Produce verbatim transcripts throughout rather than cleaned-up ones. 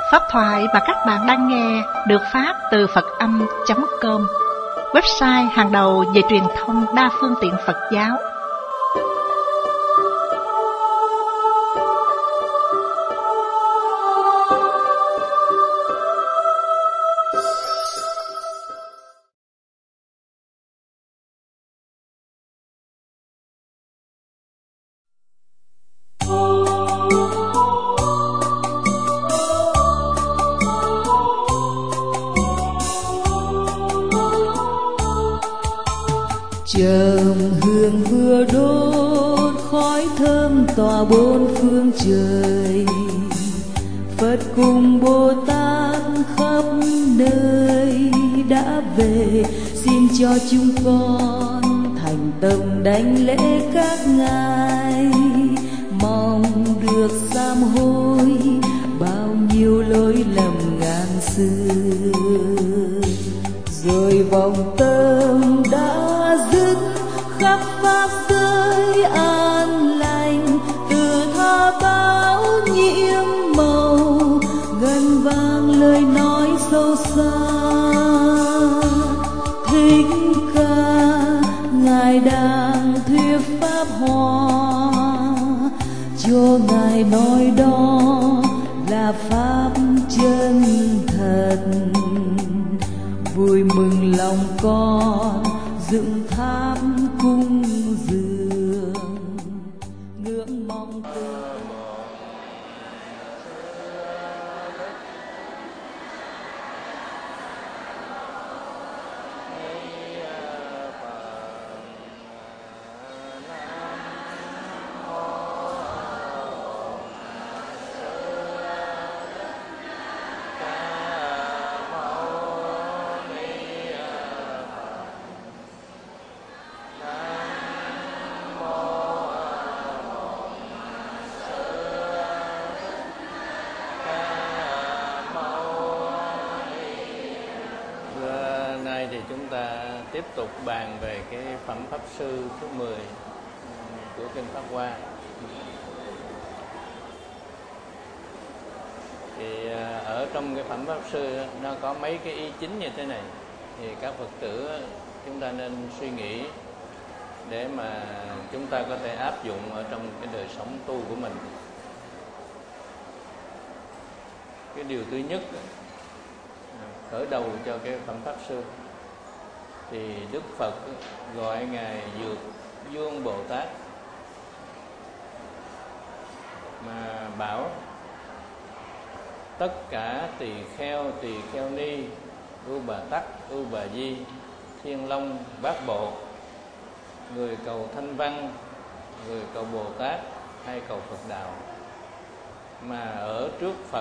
Pháp thoại mà các bạn đang nghe được phát từ Phật Âm chấm com, website hàng đầu về truyền thông đa phương tiện Phật giáo. Trầm hương vừa đốt, khói thơm tỏa bốn phương trời. Phật cùng Bồ Tát khắp nơi đã về, xin cho chúng con thành tâm đảnh lễ các ngài. Mong được sám hối bao nhiêu lỗi lầm ngàn xưa, rồi vòng tâm đã dứt khắp pháp giới an lành. Từ tha báo nhiễm màu, ngân vang lời nói sâu xa. Thích Ca ngài đang thuyết pháp hoa, cho ngài nói đó là pháp chân thật. Vui mừng lòng con dựng tháp cung dường, ngưỡng mong tương. Tiếp tục bàn về cái phẩm Pháp Sư thứ mười của Kinh Pháp Hoa. Thì ở trong cái phẩm Pháp Sư nó có mấy cái ý chính như thế này, thì các Phật tử chúng ta nên suy nghĩ để mà chúng ta có thể áp dụng ở trong cái đời sống tu của mình. Cái điều thứ nhất, khởi đầu cho cái phẩm Pháp Sư, thì Đức Phật gọi ngài Dược Vương Bồ Tát, mà bảo tất cả tỳ kheo, tỳ kheo ni, ưu bà tắc, ưu bà di, thiên long, bát bộ, người cầu thanh văn, người cầu Bồ Tát hay cầu Phật đạo, mà ở trước Phật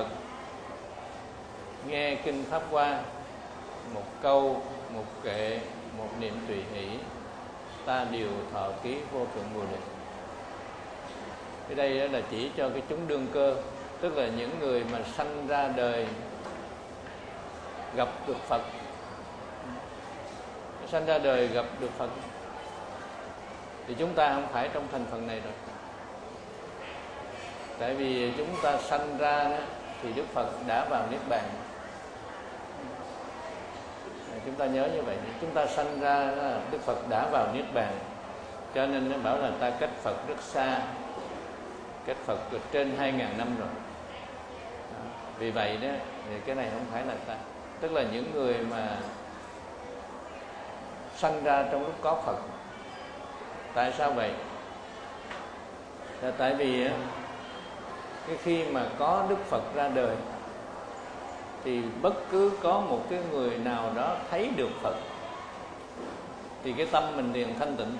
nghe kinh Pháp Hoa, một câu, một kệ, một niệm tùy hỷ, ta đều thọ ký vô thượng Bồ Đề. Cái đây là chỉ cho cái chúng đương cơ, tức là những người mà sanh ra đời gặp được Phật, sanh ra đời gặp được Phật, thì chúng ta không phải trong thành phần này rồi. Tại vì chúng ta sanh ra đó, thì Đức Phật đã vào Niết Bàn. Chúng ta nhớ như vậy, chúng ta sanh ra Đức Phật đã vào Niết Bàn, cho nên nó bảo là ta cách Phật rất xa, cách Phật trên hai ngàn năm rồi. Vì vậy đó, thì cái này không phải là ta, tức là những người mà sanh ra trong lúc có Phật. Tại sao vậy? Là tại vì cái khi mà có Đức Phật ra đời, thì bất cứ có một cái người nào đó thấy được Phật, thì cái tâm mình liền thanh tịnh.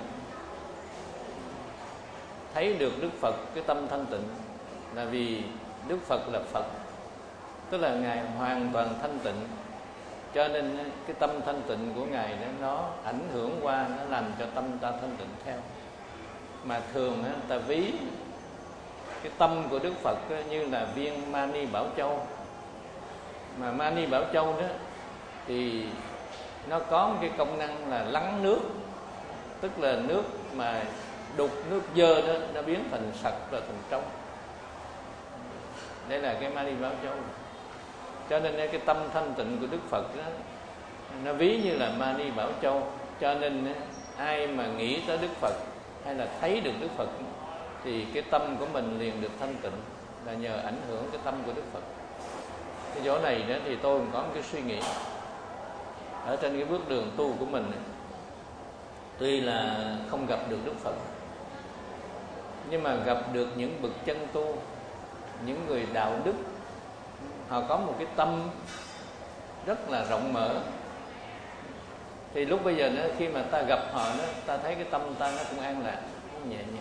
Thấy được Đức Phật, cái tâm thanh tịnh, là vì Đức Phật là Phật, tức là ngài hoàn toàn thanh tịnh, cho nên cái tâm thanh tịnh của ngài đó, nó ảnh hưởng qua, nó làm cho tâm ta thanh tịnh theo. Mà thường người ta ví cái tâm của Đức Phật như là viên Mani Bảo Châu. Mà Mani Bảo Châu đó thì nó có một cái công năng là lắng nước, tức là nước mà đục, nước dơ đó nó biến thành sạch và thành trong. Đây là cái Mani Bảo Châu. Cho nên cái tâm thanh tịnh của Đức Phật đó, nó ví như là Mani Bảo Châu. Cho nên ai mà nghĩ tới Đức Phật hay là thấy được Đức Phật thì cái tâm của mình liền được thanh tịnh, là nhờ ảnh hưởng cái tâm của Đức Phật. Cái chỗ này đó thì tôi cũng có một cái suy nghĩ ở trên cái bước đường tu của mình. Tuy là không gặp được Đức Phật, nhưng mà gặp được những bậc chân tu, những người đạo đức, họ có một cái tâm rất là rộng mở. Thì lúc bây giờ đó, khi mà ta gặp họ đó, ta thấy cái tâm ta nó cũng an lạc, nó nhẹ nhàng.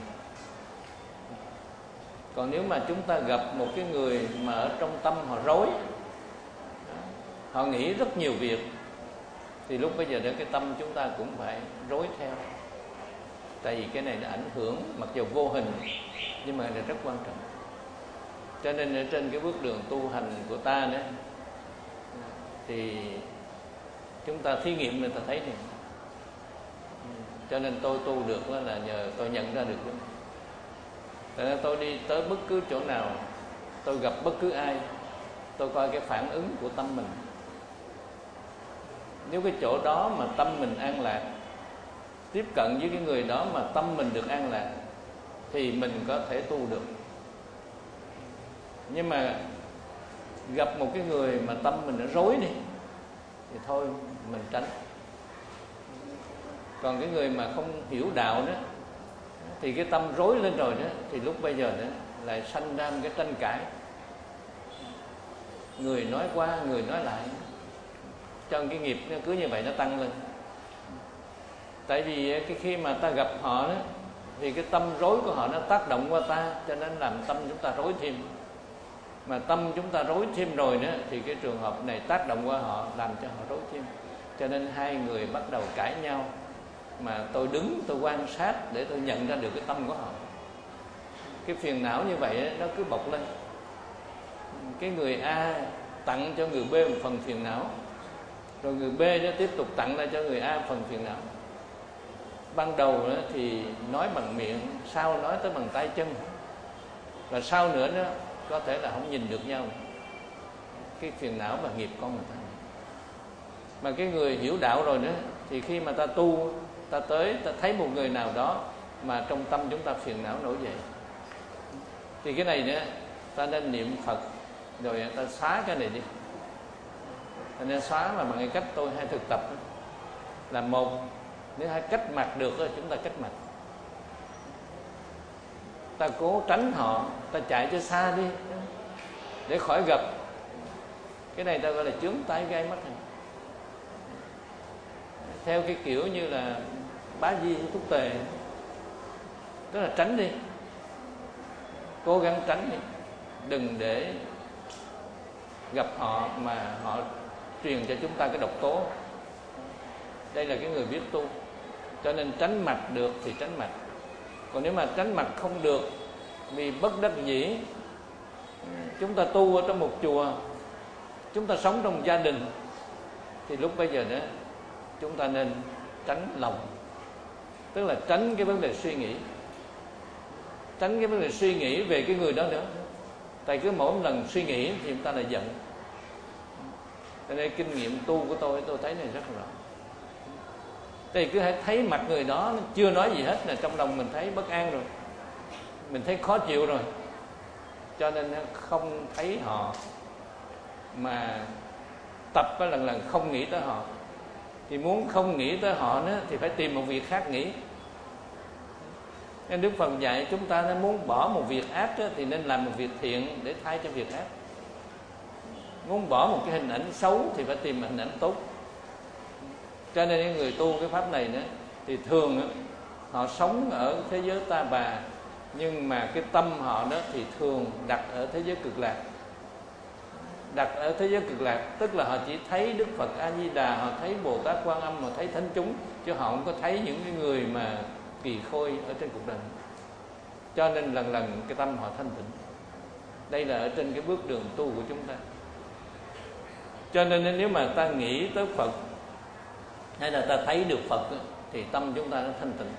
Còn nếu mà chúng ta gặp một cái người mà ở trong tâm họ rối, họ nghĩ rất nhiều việc, thì lúc bây giờ đó cái tâm chúng ta cũng phải rối theo. Tại vì cái này nó ảnh hưởng, mặc dù vô hình nhưng mà là rất quan trọng. Cho nên ở trên cái bước đường tu hành của ta đó, thì chúng ta thí nghiệm người ta thấy này. Cho nên tôi tu được đó là nhờ tôi nhận ra được đó. Cho nên tôi đi tới bất cứ chỗ nào, tôi gặp bất cứ ai, tôi coi cái phản ứng của tâm mình. Nếu cái chỗ đó mà tâm mình an lạc, tiếp cận với cái người đó mà tâm mình được an lạc, thì mình có thể tu được. Nhưng mà gặp một cái người mà tâm mình nó rối đi, thì thôi mình tránh. Còn cái người mà không hiểu đạo đó, thì cái tâm rối lên rồi đó, thì lúc bây giờ đó lại sanh ra một cái tranh cãi, người nói qua người nói lại, cho cái nghiệp nó cứ như vậy nó tăng lên. Tại vì cái khi mà ta gặp họ đó, thì cái tâm rối của họ nó tác động qua ta, cho nên làm tâm chúng ta rối thêm. Mà tâm chúng ta rối thêm rồi đó, thì cái trường hợp này tác động qua họ, làm cho họ rối thêm. Cho nên hai người bắt đầu cãi nhau. Mà tôi đứng tôi quan sát để tôi nhận ra được cái tâm của họ. Cái phiền não như vậy nó cứ bộc lên. Cái người A tặng cho người B một phần phiền não, rồi người B nó tiếp tục tặng lại cho người A một phần phiền não. Ban đầu đó thì nói bằng miệng, sau nói tới bằng tay chân, và sau nữa đó có thể là không nhìn được nhau. Cái phiền não và nghiệp con người ta. Mà cái người hiểu đạo rồi đó, thì khi mà ta tu, ta tới, ta thấy một người nào đó mà trong tâm chúng ta phiền não nổi dậy, thì cái này nữa ta nên niệm Phật, rồi ta xóa cái này đi. Ta nên xóa mà bằng cái cách tôi hay thực tập đó, là một, nếu hai cách mặt được đó, chúng ta cách mặt. Ta cố tránh họ, ta chạy cho xa đi để khỏi gặp. Cái này ta gọi là chướng tai gai mắt này. Theo cái kiểu như là bá di thuốc tề, tức là tránh đi, cố gắng tránh đi, đừng để gặp họ mà họ truyền cho chúng ta cái độc tố. Đây là cái người biết tu, cho nên tránh mặt được thì tránh mặt. Còn nếu mà tránh mặt không được vì bất đắc dĩ, chúng ta tu ở trong một chùa, chúng ta sống trong gia đình, thì lúc bây giờ đó chúng ta nên tránh lòng, tức là tránh cái vấn đề suy nghĩ, tránh cái vấn đề suy nghĩ về cái người đó nữa. Tại cứ mỗi lần suy nghĩ thì chúng ta lại giận. Cho nên kinh nghiệm tu của tôi, tôi thấy này rất rõ. Thì cứ thấy mặt người đó chưa nói gì hết là trong lòng mình thấy bất an rồi, mình thấy khó chịu rồi. Cho nên không thấy họ, mà tập lần lần không nghĩ tới họ. Thì muốn không nghĩ tới họ nữa thì phải tìm một việc khác nghĩ. Nên Đức Phật dạy chúng ta nên muốn bỏ một việc ác đó, thì nên làm một việc thiện để thay cho việc ác. Muốn bỏ một cái hình ảnh xấu thì phải tìm hình ảnh tốt. Cho nên những người tu cái pháp này đó, thì thường đó, họ sống ở thế giới ta bà, nhưng mà cái tâm họ đó thì thường đặt ở thế giới cực lạc. Đặt ở thế giới cực lạc tức là họ chỉ thấy Đức Phật A Di Đà, họ thấy Bồ Tát Quan Âm, họ thấy thánh chúng, chứ họ không có thấy những cái người mà kỳ khôi ở trên cuộc đời. Cho nên lần lần cái tâm họ thanh tịnh. Đây là ở trên cái bước đường tu của chúng ta. Cho nên nếu mà ta nghĩ tới Phật hay là ta thấy được Phật thì tâm chúng ta nó thanh tịnh.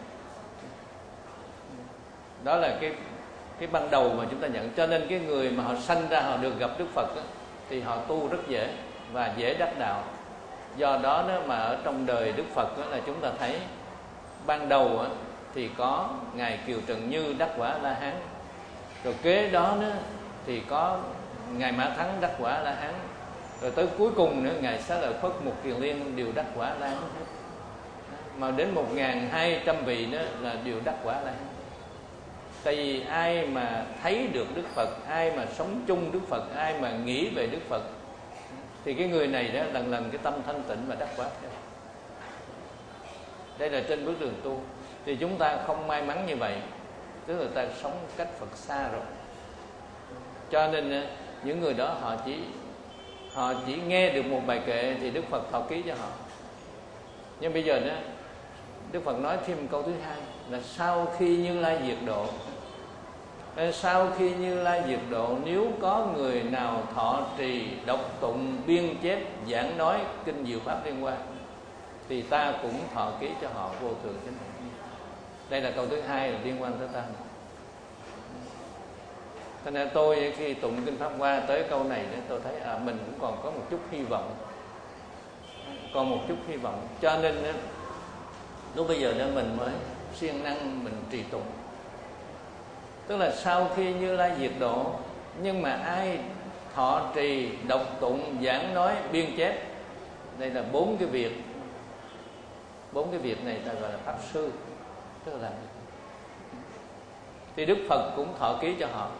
Đó là cái cái ban đầu mà chúng ta nhận. Cho nên cái người mà họ sanh ra họ được gặp Đức Phật đó, thì họ tu rất dễ và dễ đắc đạo. Do đó đó mà ở trong đời Đức Phật đó là chúng ta thấy ban đầu đó, thì có ngài Kiều Trần Như đắc quả A La Hán, rồi kế đó nữa thì có ngài Mã Thắng đắc quả A La Hán, rồi tới cuối cùng nữa ngài Xá Lợi Phất, Mục Kiền Liên đều đắc quả A La Hán hết. Mà đến một nghìn hai trăm vị đó là đều đắc quả A La Hán. Tại vì ai mà thấy được Đức Phật, ai mà sống chung Đức Phật, ai mà nghĩ về Đức Phật, thì cái người này đó lần lần cái tâm thanh tịnh và đắc quả theo. Đây là trên bước đường tu. Thì chúng ta không may mắn như vậy, tức là ta sống cách Phật xa rồi. Cho nên những người đó họ chỉ họ chỉ nghe được một bài kệ thì Đức Phật thọ ký cho họ. Nhưng bây giờ đó Đức Phật nói thêm câu thứ hai là sau khi Như Lai diệt độ, sau khi Như Lai diệt độ, nếu có người nào thọ trì, đọc tụng, biên chép, giảng nói kinh diệu pháp liên quan, thì ta cũng thọ ký cho họ vô thượng chánh hạnh. Đây là câu thứ hai là liên quan tới ta. Cho nên tôi khi tụng kinh Pháp Hoa tới câu này nên tôi thấy à, mình cũng còn có một chút hy vọng, còn một chút hy vọng. Cho nên lúc bây giờ nên mình mới siêng năng mình trì tụng. Tức là sau khi Như Lai diệt độ, nhưng mà ai thọ trì, đọc tụng, giảng nói, biên chép, đây là bốn cái việc. Bốn cái việc này ta gọi là pháp sư, tức là thì Đức Phật cũng thọ ký cho họ.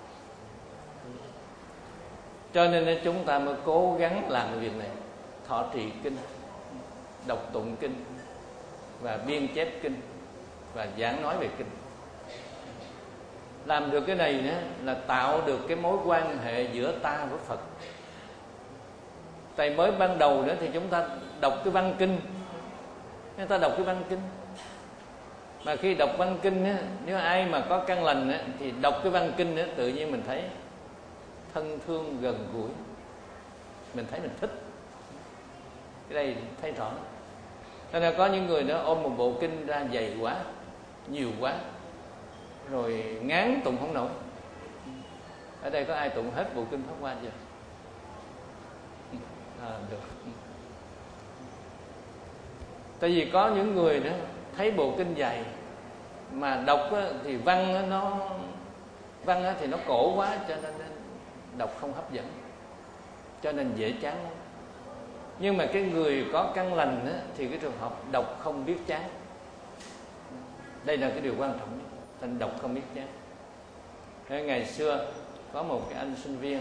Cho nên chúng ta mới cố gắng làm cái việc này, thọ trì kinh, đọc tụng kinh và biên chép kinh và giảng nói về kinh. Làm được cái này nữa là tạo được cái mối quan hệ giữa ta với Phật. Tại mới ban đầu nữa thì chúng ta đọc cái văn kinh, chúng ta đọc cái văn kinh, mà khi đọc văn kinh á, nếu ai mà có căn lành á, thì đọc cái văn kinh á, tự nhiên mình thấy thân thương gần gũi, mình thấy mình thích. Cái đây thấy rõ. Cho nên có những người đó ôm một bộ kinh ra dày quá, nhiều quá, rồi ngán tụng không nổi. Ở đây có ai tụng hết bộ kinh Pháp Hoa chưa? À, được. Tại vì có những người đó thấy bộ kinh dày mà đọc á, thì văn á, nó văn á, thì nó cổ quá, cho nên đọc không hấp dẫn, cho nên dễ chán. Nhưng mà cái người có căn lành á, thì cái trường hợp đọc không biết chán. Đây là cái điều quan trọng nhất. Thành đọc không biết chán. Ngày xưa có một cái anh sinh viên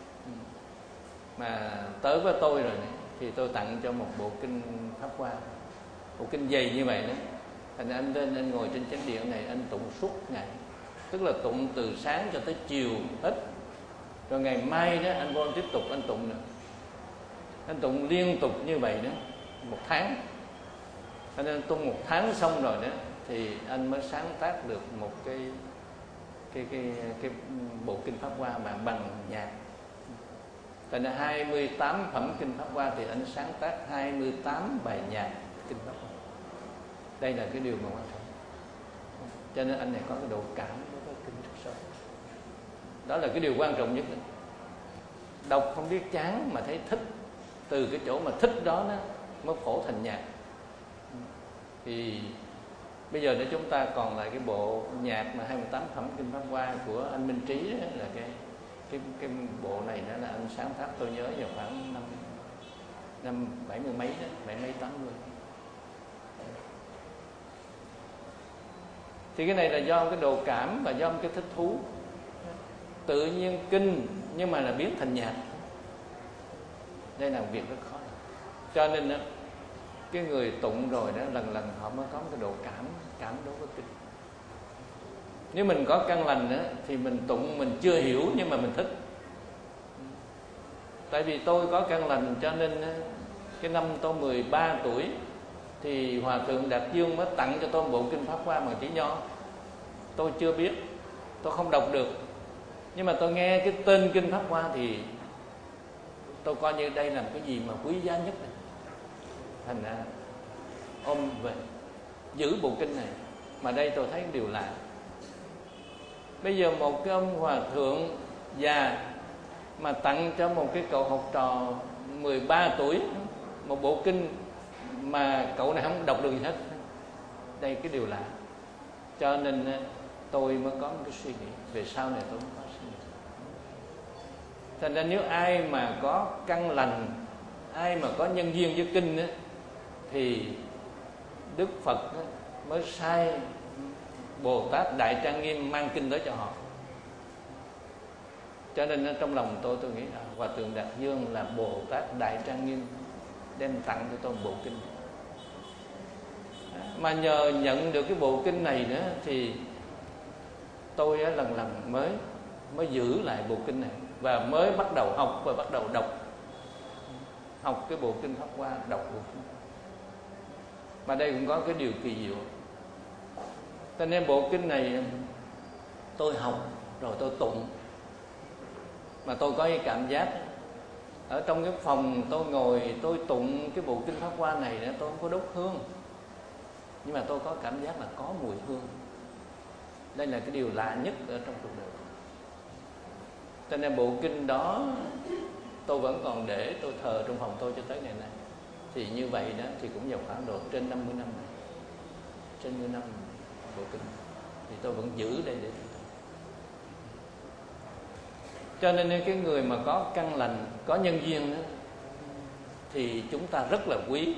mà tới với tôi rồi này, thì tôi tặng cho một bộ kinh Pháp Hoa, bộ kinh dày như vậy đó. Thành anh lên anh ngồi trên chánh điện này, anh tụng suốt ngày, tức là tụng từ sáng cho tới chiều hết. Rồi ngày mai đó anh vô anh tiếp tục anh tụng nữa, anh tụng liên tục như vậy đó một tháng. Cho nên tụng một tháng xong rồi đó thì anh mới sáng tác được một cái cái cái cái bộ kinh Pháp Hoa mà bằng nhạc. Tại nên hai mươi tám phẩm kinh Pháp Hoa thì anh sáng tác hai mươi tám bài nhạc kinh Pháp Hoa. Đây là cái điều mà quan trọng. Cho nên anh này có cái độ cảm đối với kinh rất sâu. Đó là cái điều quan trọng nhất. Đọc không biết chán mà thấy thích, từ cái chỗ mà thích đó, đó mới phổ thành nhạc. Thì bây giờ để chúng ta còn lại cái bộ nhạc mà hai mươi tám phẩm kinh Pháp Hoa của anh Minh Trí đó, là cái cái cái bộ này đó là anh sáng tác, tôi nhớ vào khoảng năm năm bảy mươi mấy đó, bảy mấy tám mươi. Thì cái này là do cái độ cảm và do cái thích thú. Tự nhiên kinh nhưng mà là biến thành nhạc. Đây là một việc rất khó. Cho nên đó, cái người tụng rồi đó lần lần họ mới có cái độ cảm cảm đối với kinh. Nếu mình có căn lành đó, thì mình tụng mình chưa hiểu nhưng mà mình thích. Tại vì tôi có căn lành cho nên cái năm tôi mười ba tuổi thì Hòa Thượng Đạt Dương mới tặng cho tôi một bộ kinh Pháp Hoa bằng chữ nho. Tôi chưa biết, tôi không đọc được, nhưng mà tôi nghe cái tên kinh Pháp Hoa thì tôi coi như đây là cái gì mà quý giá nhất này. Thành ra ôm về giữ bộ kinh này. Mà đây tôi thấy điều lạ. Bây giờ một cái ông hòa thượng già mà tặng cho một cái cậu học trò mười ba tuổi một bộ kinh mà cậu này không đọc được gì hết. Đây cái điều lạ. Cho nên tôi mới có một cái suy nghĩ, về sau này tôi mới có suy nghĩ. Thành ra nếu ai mà có căn lành, ai mà có nhân duyên với kinh á, thì Đức Phật á, mới sai Bồ Tát Đại Trang Nghiêm mang kinh tới cho họ. Cho nên trong lòng tôi tôi nghĩ là Hòa Thượng Đạt Dương là Bồ Tát Đại Trang Nghiêm đem tặng cho tôi một bộ kinh. Mà nhờ nhận được cái bộ kinh này nữa thì tôi lần lần mới mới giữ lại bộ kinh này và mới bắt đầu học và bắt đầu đọc. Học cái bộ kinh Pháp Hoa, đọc bộ kinh. Mà đây cũng có cái điều kỳ diệu. Cho nên bộ kinh này tôi học rồi tôi tụng. Mà tôi có cái cảm giác ở trong cái phòng tôi ngồi tôi tụng cái bộ kinh Pháp Hoa này nữa, tôi không có đốt hương, nhưng mà tôi có cảm giác là có mùi hương. Đây là cái điều lạ nhất ở trong cuộc đời. Cho nên bộ kinh đó tôi vẫn còn để tôi thờ trong phòng tôi cho tới ngày nay. Thì như vậy đó thì cũng vào khoảng độ trên năm mươi năm này. Trên năm mươi năm bộ kinh thì tôi vẫn giữ đây để tôi. Cho nên cái người mà có căn lành, có nhân duyên đó, thì chúng ta rất là quý.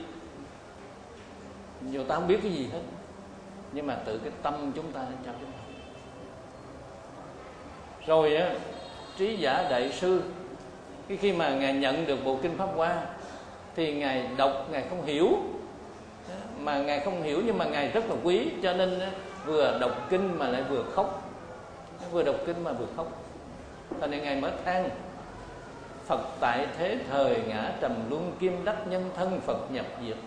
Dù ta không biết cái gì hết, nhưng mà tự cái tâm chúng ta cho chúng ta. Rồi á, Trí Giả Đại Sư, cái khi mà Ngài nhận được bộ kinh Pháp Hoa thì Ngài đọc, Ngài không hiểu. Mà Ngài không hiểu nhưng mà Ngài rất là quý. Cho nên vừa đọc kinh mà lại vừa khóc. Vừa đọc kinh mà vừa khóc. Cho nên Ngài mới than: Phật tại thế thời ngã trầm luân, kim đắc nhân thân Phật nhập diệt.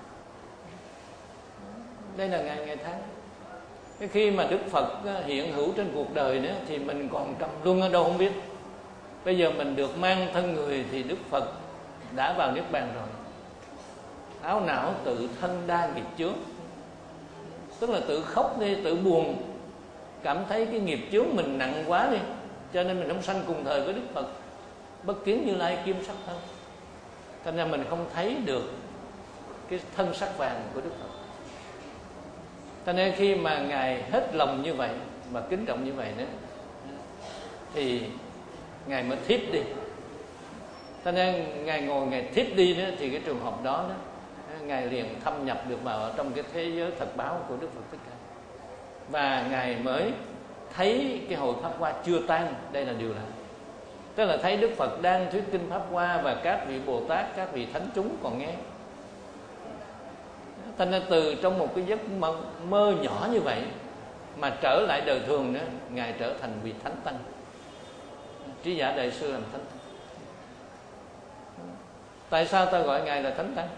Đây là Ngài Ngài than. Cái khi mà Đức Phật hiện hữu trên cuộc đời nữa thì mình còn trầm luân ở đâu không biết. Bây giờ mình được mang thân người thì Đức Phật đã vào Niết Bàn rồi. Áo não tự thân đa nghiệp chướng. Tức là tự khóc đi, tự buồn, cảm thấy cái nghiệp chướng mình nặng quá đi, cho nên mình không sanh cùng thời với Đức Phật. Bất kiến Như Lai kim sắc thân. Cho nên mình không thấy được cái thân sắc vàng của Đức Phật. Cho nên khi mà Ngài hết lòng như vậy và kính trọng như vậy nữa thì Ngài mới thiếp đi. Cho nên Ngài ngồi Ngài thiếp đi nữa thì cái trường hợp đó, đó Ngài liền thâm nhập được vào trong cái thế giới thật báo của Đức Phật Thích Ca. Và Ngài mới thấy cái hội Pháp Hoa chưa tan. Đây là điều lạ. Tức là thấy Đức Phật đang thuyết kinh Pháp Hoa và các vị Bồ Tát, các vị thánh chúng còn nghe. Thành ra từ trong một cái giấc mơ, mơ nhỏ như vậy mà trở lại đời thường nữa, Ngài trở thành vị Thánh Tăng. Trí Giả Đại Sư làm Thánh Tăng. Tại sao ta gọi Ngài là Thánh Tăng?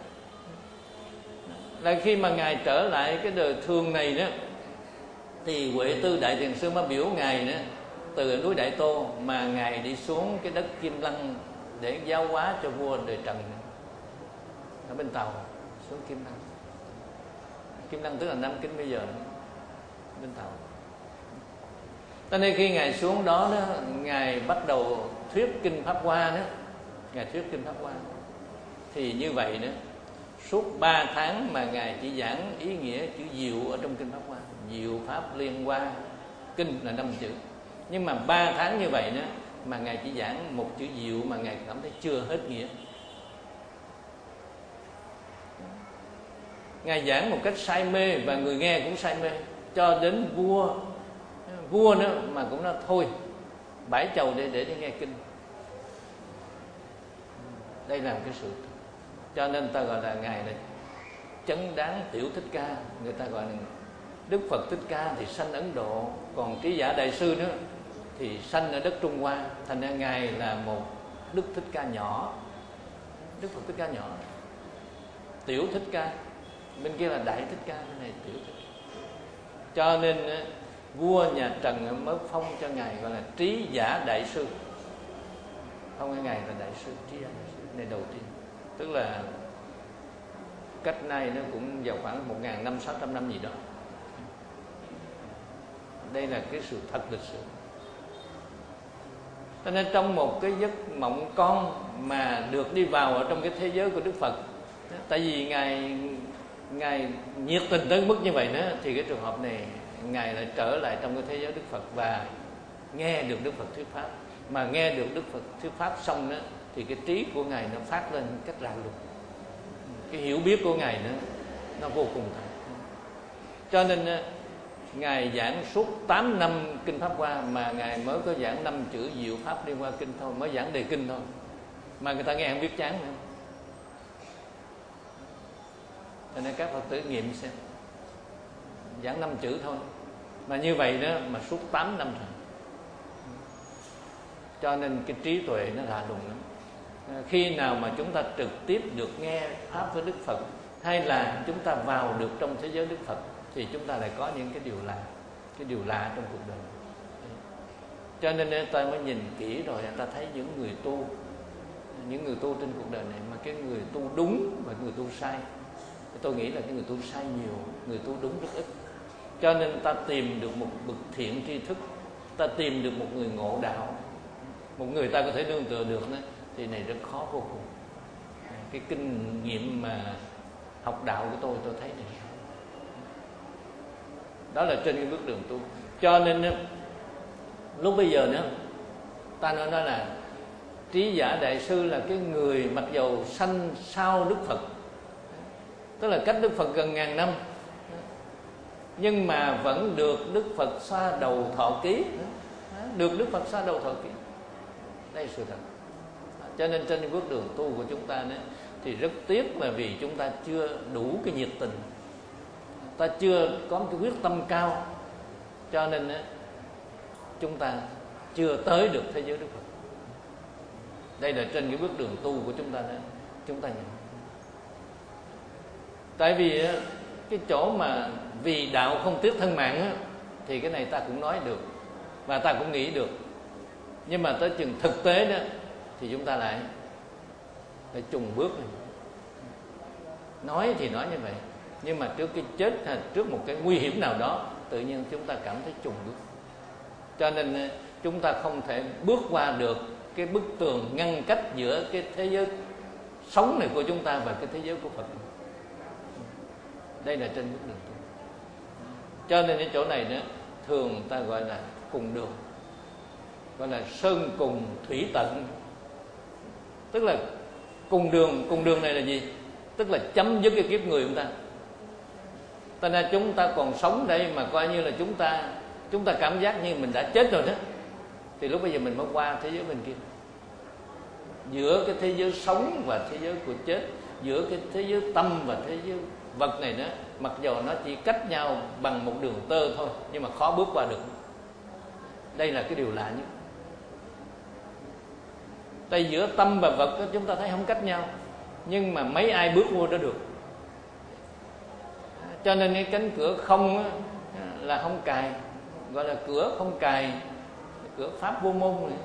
Là khi mà Ngài trở lại cái đời thường này đó, thì Huệ Tư Đại Thiền Sư mới biểu Ngài nữa, từ núi Đại Tô mà Ngài đi xuống cái đất Kim Lăng để giáo hóa cho vua đời Trần ở bên Tàu, xuống Kim Lăng. Kim Lăng tức là Nam Kinh bây giờ, bên Tàu. Cho nên khi Ngài xuống đó, đó Ngài bắt đầu thuyết kinh Pháp Hoa đó, Ngài thuyết kinh Pháp Hoa. Thì như vậy nữa, suốt ba tháng mà Ngài chỉ giảng ý nghĩa chữ diệu ở trong kinh Pháp Hoa. Diệu Pháp Liên Hoa, kinh là năm chữ. Nhưng mà ba tháng như vậy nữa mà Ngài chỉ giảng một chữ diệu mà Ngài cảm thấy chưa hết nghĩa. Ngài giảng một cách say mê và người nghe cũng say mê. Cho đến vua Vua nữa mà cũng nói thôi, bãi chầu để để đi nghe kinh. Đây là cái sự. Cho nên ta gọi là Ngài là chấn đáng Tiểu Thích Ca. Người ta gọi là Đức Phật Thích Ca thì sanh Ấn Độ, còn Trí Giả Đại Sư nữa thì sanh ở đất Trung Hoa. Thành ra Ngài là một Đức Thích Ca nhỏ. Đức Phật Thích Ca nhỏ, Tiểu Thích Ca. Bên kia là Đại Thích Ca, bên này Tiểu Thích Ca. Cho nên vua nhà Trần mới phong cho Ngài gọi là Trí Giả Đại Sư. Phong cái Ngài là Đại Sư, Trí Giả Đại Sư này đầu tiên. Tức là cách nay nó cũng vào khoảng một nghìn năm sáu trăm năm gì đó. Đây là cái sự thật lịch sử. Cho nên trong một cái giấc mộng con mà được đi vào ở trong cái thế giới của Đức Phật, tại vì ngài ngài nhiệt tình tới mức như vậy nữa, thì cái trường hợp này ngài lại trở lại trong cái thế giới Đức Phật và nghe được Đức Phật thuyết pháp. Mà nghe được Đức Phật thuyết pháp xong đó, thì cái trí của ngài nó phát lên cách lạ lùng, cái hiểu biết của ngài nữa nó vô cùng thật. Cho nên ngài giảng suốt tám năm kinh Pháp Hoa mà ngài mới có giảng năm chữ diệu pháp liên quan kinh thôi, mới giảng đề kinh thôi, mà người ta nghe không biết chán nữa. Cho nên các Phật tử nghiệm xem, giảng năm chữ thôi mà như vậy đó mà suốt tám năm rồi. Cho nên cái trí tuệ nó lạ lùng lắm. Khi nào mà chúng ta trực tiếp được nghe pháp với Đức Phật, hay là chúng ta vào được trong thế giới Đức Phật, thì chúng ta lại có những cái điều lạ, cái điều lạ trong cuộc đời. Cho nên ta mới nhìn kỹ rồi ta thấy những người tu, những người tu trên cuộc đời này, mà cái người tu đúng và người tu sai, tôi nghĩ là cái người tu sai nhiều, người tu đúng rất ít. Cho nên ta tìm được một bậc thiện tri thức, ta tìm được một người ngộ đạo, một người ta có thể nương tựa được đó, thì này rất khó vô cùng. Cái kinh nghiệm mà học đạo của tôi, tôi thấy này, đó là trên cái bước đường tu. Cho nên lúc bây giờ nữa ta nói đó là Trí Giả Đại Sư là cái người mặc dầu sanh sau Đức Phật, tức là cách Đức Phật gần ngàn năm, nhưng mà vẫn được Đức Phật xoa đầu thọ ký, được Đức Phật xoa đầu thọ ký. Đây là sự thật. Cho nên trên bước đường tu của chúng ta nữa, thì rất tiếc là vì chúng ta chưa đủ cái nhiệt tình, ta chưa có một cái quyết tâm cao, cho nên chúng ta chưa tới được thế giới Đức Phật. Đây là trên cái bước đường tu của chúng ta nữa, chúng ta nhận. Tại vì cái chỗ mà vì đạo không tiếc thân mạng á, thì cái này ta cũng nói được và ta cũng nghĩ được, nhưng mà tới chừng thực tế đó thì chúng ta lại lại chùng bước này. Nói thì nói như vậy, nhưng mà trước cái chết hay trước một cái nguy hiểm nào đó, tự nhiên chúng ta cảm thấy chùng bước. Cho nên chúng ta không thể bước qua được cái bức tường ngăn cách giữa cái thế giới sống này của chúng ta và cái thế giới của Phật. Đây là trên bước đường tu. Cho nên cái chỗ này nữa thường ta gọi là cùng đường, gọi là sơn cùng thủy tận. Tức là cùng đường, cùng đường này là gì? Tức là chấm dứt cái kiếp người của ta. Cho nên chúng ta còn sống đây mà coi như là chúng ta chúng ta cảm giác như mình đã chết rồi đó, thì lúc bây giờ mình mới qua thế giới bên kia. Giữa cái thế giới sống và thế giới của chết, giữa cái thế giới tâm và thế giới vật này đó, mặc dù nó chỉ cách nhau bằng một đường tơ thôi, nhưng mà khó bước qua được. Đây là cái điều lạ nhất. Tại giữa tâm và vật đó, chúng ta thấy không cách nhau, nhưng mà mấy ai bước vô đó được. Cho nên cái cánh cửa không á, là không cài, gọi là cửa không cài, cửa pháp vô môn này.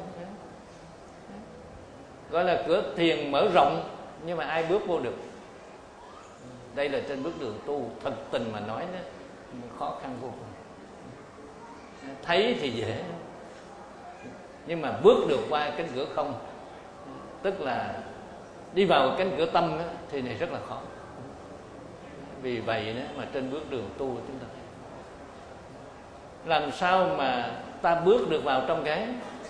Gọi là cửa thiền mở rộng, nhưng mà ai bước vô được. Đây là trên bước đường tu, thật tình mà nói đó, khó khăn vô cùng. Thấy thì dễ, nhưng mà bước được qua cánh cửa không, tức là đi vào cánh cửa tâm đó, thì này rất là khó. Vì vậy đó, mà trên bước đường tu chúng ta thấy làm sao mà ta bước được vào trong cái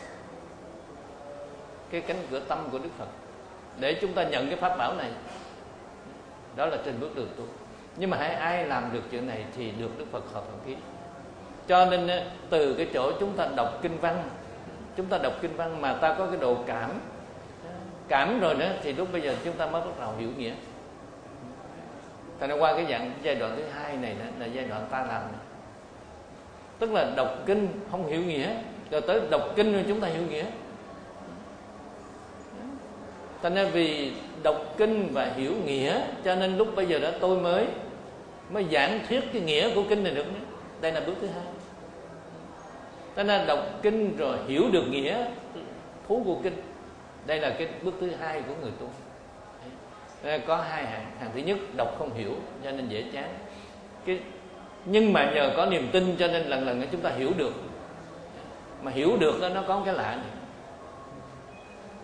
cái cánh cửa tâm của Đức Phật để chúng ta nhận cái pháp bảo này. Đó là trên bước đường tu. Nhưng mà hãy ai làm được chuyện này thì được Đức Phật thọ ký. Cho nên từ cái chỗ chúng ta đọc kinh văn, chúng ta đọc kinh văn mà ta có cái độ cảm, cảm rồi đó, thì lúc bây giờ chúng ta mới bắt đầu hiểu nghĩa. Thành ra qua cái dạng giai đoạn thứ hai này đó, là giai đoạn ta làm này. Tức là đọc kinh không hiểu nghĩa, rồi tới đọc kinh rồi chúng ta hiểu nghĩa. Thành ra vì đọc kinh và hiểu nghĩa, cho nên lúc bây giờ đó tôi mới mới giảng thuyết cái nghĩa của kinh này được. Đây là bước thứ hai. Cho nên đọc kinh rồi hiểu được nghĩa thú của kinh. Đây là cái bước thứ hai của người tu. Có hai hạng. Hạng thứ nhất đọc không hiểu cho nên dễ chán. Cái nhưng mà nhờ có niềm tin cho nên lần lần chúng ta hiểu được. Mà hiểu được đó, nó có cái lạ này.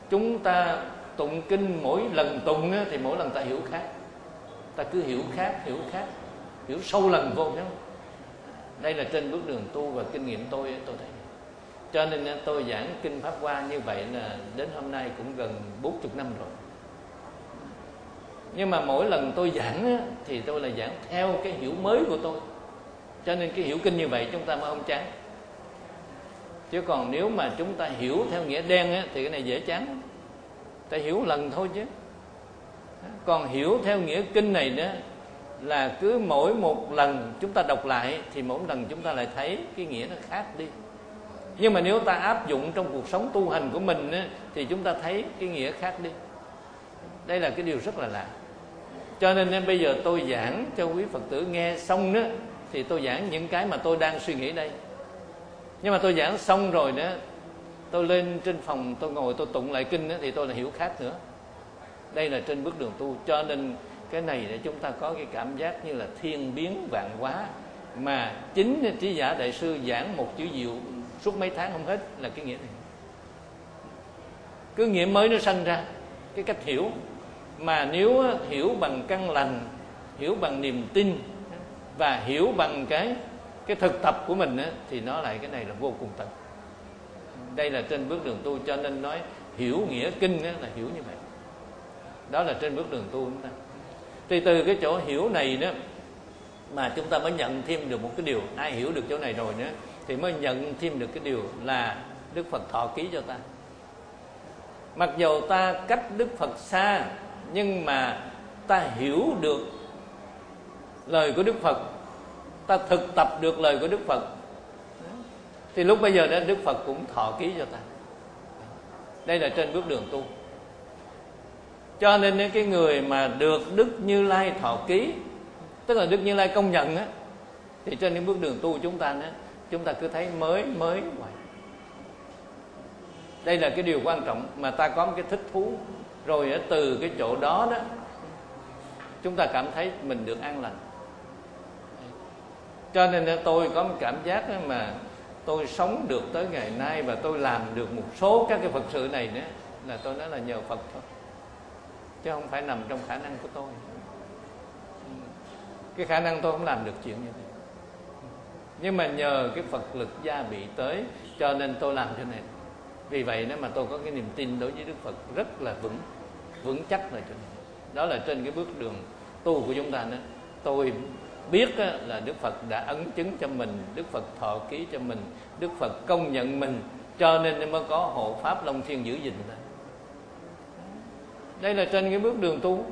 chúng ta tụng kinh, mỗi lần tụng thì mỗi lần ta hiểu khác, ta cứ hiểu khác, hiểu khác, hiểu sâu lần vô. Đây là trên bước đường tu và kinh nghiệm tôi tôi thấy. Cho nên tôi giảng kinh Pháp Hoa như vậy là đến hôm nay cũng gần bốn mươi năm rồi. Nhưng mà mỗi lần tôi giảng thì tôi là giảng theo cái hiểu mới của tôi. Cho nên cái hiểu kinh như vậy chúng ta mới không chán. Chứ còn nếu mà chúng ta hiểu theo nghĩa đen thì cái này dễ chán. Ta hiểu lần thôi chứ. Còn hiểu theo nghĩa kinh này đó là cứ mỗi một lần chúng ta đọc lại thì mỗi lần chúng ta lại thấy cái nghĩa nó khác đi. Nhưng mà nếu ta áp dụng trong cuộc sống tu hành của mình á, thì chúng ta thấy cái nghĩa khác đi. Đây là cái điều rất là lạ. Cho nên bây giờ tôi giảng cho quý Phật tử nghe xong đó, thì tôi giảng những cái mà tôi đang suy nghĩ đây. Nhưng mà tôi giảng xong rồi đó, tôi lên trên phòng tôi ngồi tôi tụng lại kinh đó, thì tôi là hiểu khác nữa. Đây là trên bước đường tu. Cho nên cái này để chúng ta có cái cảm giác như là thiên biến vạn hóa. Mà chính Trí Giả Đại Sư giảng một chữ diệu suốt mấy tháng không hết là cái nghĩa này. Cứ nghĩa mới nó sanh ra, cái cách hiểu. Mà nếu hiểu bằng căn lành, hiểu bằng niềm tin và hiểu bằng cái cái thực tập của mình á, thì nó lại cái này là vô cùng tận. Đây là trên bước đường tu. Cho nên nói hiểu nghĩa kinh á, là hiểu như vậy. Đó là trên bước đường tu chúng ta. Thì từ cái chỗ hiểu này đó mà chúng ta mới nhận thêm được một cái điều. Ai hiểu được chỗ này rồi nữa thì mới nhận thêm được cái điều là Đức Phật thọ ký cho ta. Mặc dù ta cách Đức Phật xa, nhưng mà ta hiểu được lời của Đức Phật, ta thực tập được lời của Đức Phật, thì lúc bây giờ đó Đức Phật cũng thọ ký cho ta. Đây là trên bước đường tu. Cho nên cái người mà được Đức Như Lai thọ ký, tức là Đức Như Lai công nhận á, thì trên những bước đường tu chúng ta đó, chúng ta cứ thấy mới mới hoài. Đây là cái điều quan trọng mà ta có một cái thích thú. Rồi ở từ cái chỗ đó đó chúng ta cảm thấy mình được an lành. Cho nên tôi có một cảm giác mà tôi sống được tới ngày nay và tôi làm được một số các cái Phật sự này nữa, là tôi nói là nhờ Phật thôi, chứ không phải nằm trong khả năng của tôi. Cái khả năng tôi không làm được chuyện như thế. Nhưng mà nhờ cái Phật lực gia bị tới, cho nên tôi làm cho này. Vì vậy nếu mà tôi có cái niềm tin đối với Đức Phật rất là vững vững chắc là chỗ này. Đó là trên cái bước đường tu của chúng ta đó. Tôi biết là Đức Phật đã ấn chứng cho mình, Đức Phật thọ ký cho mình, Đức Phật công nhận mình, cho nên mới có hộ pháp Long Thiên giữ gìn ta. Đây là trên cái bước đường tu.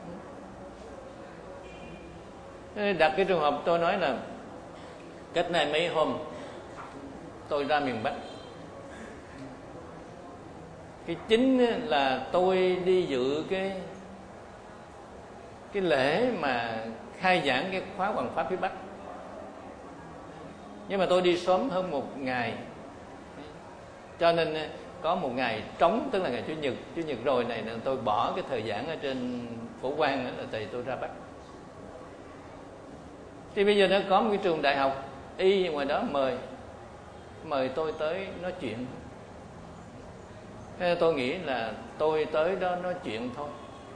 Đặt cái trường hợp tôi nói là cách này mấy hôm tôi ra miền Bắc. Cái chính là tôi đi dự cái cái lễ mà khai giảng cái khóa Hoằng Pháp phía Bắc. Nhưng mà tôi đi sớm hơn một ngày, cho nên có một ngày trống, tức là ngày Chủ nhật. Chủ nhật rồi này tôi bỏ cái thời giảng ở trên Phổ Quang, là tại tôi ra Bắc. Thì bây giờ nó có một cái trường đại học y ngoài đó mời mời tôi tới nói chuyện. Thế nên tôi nghĩ là tôi tới đó nói chuyện thôi.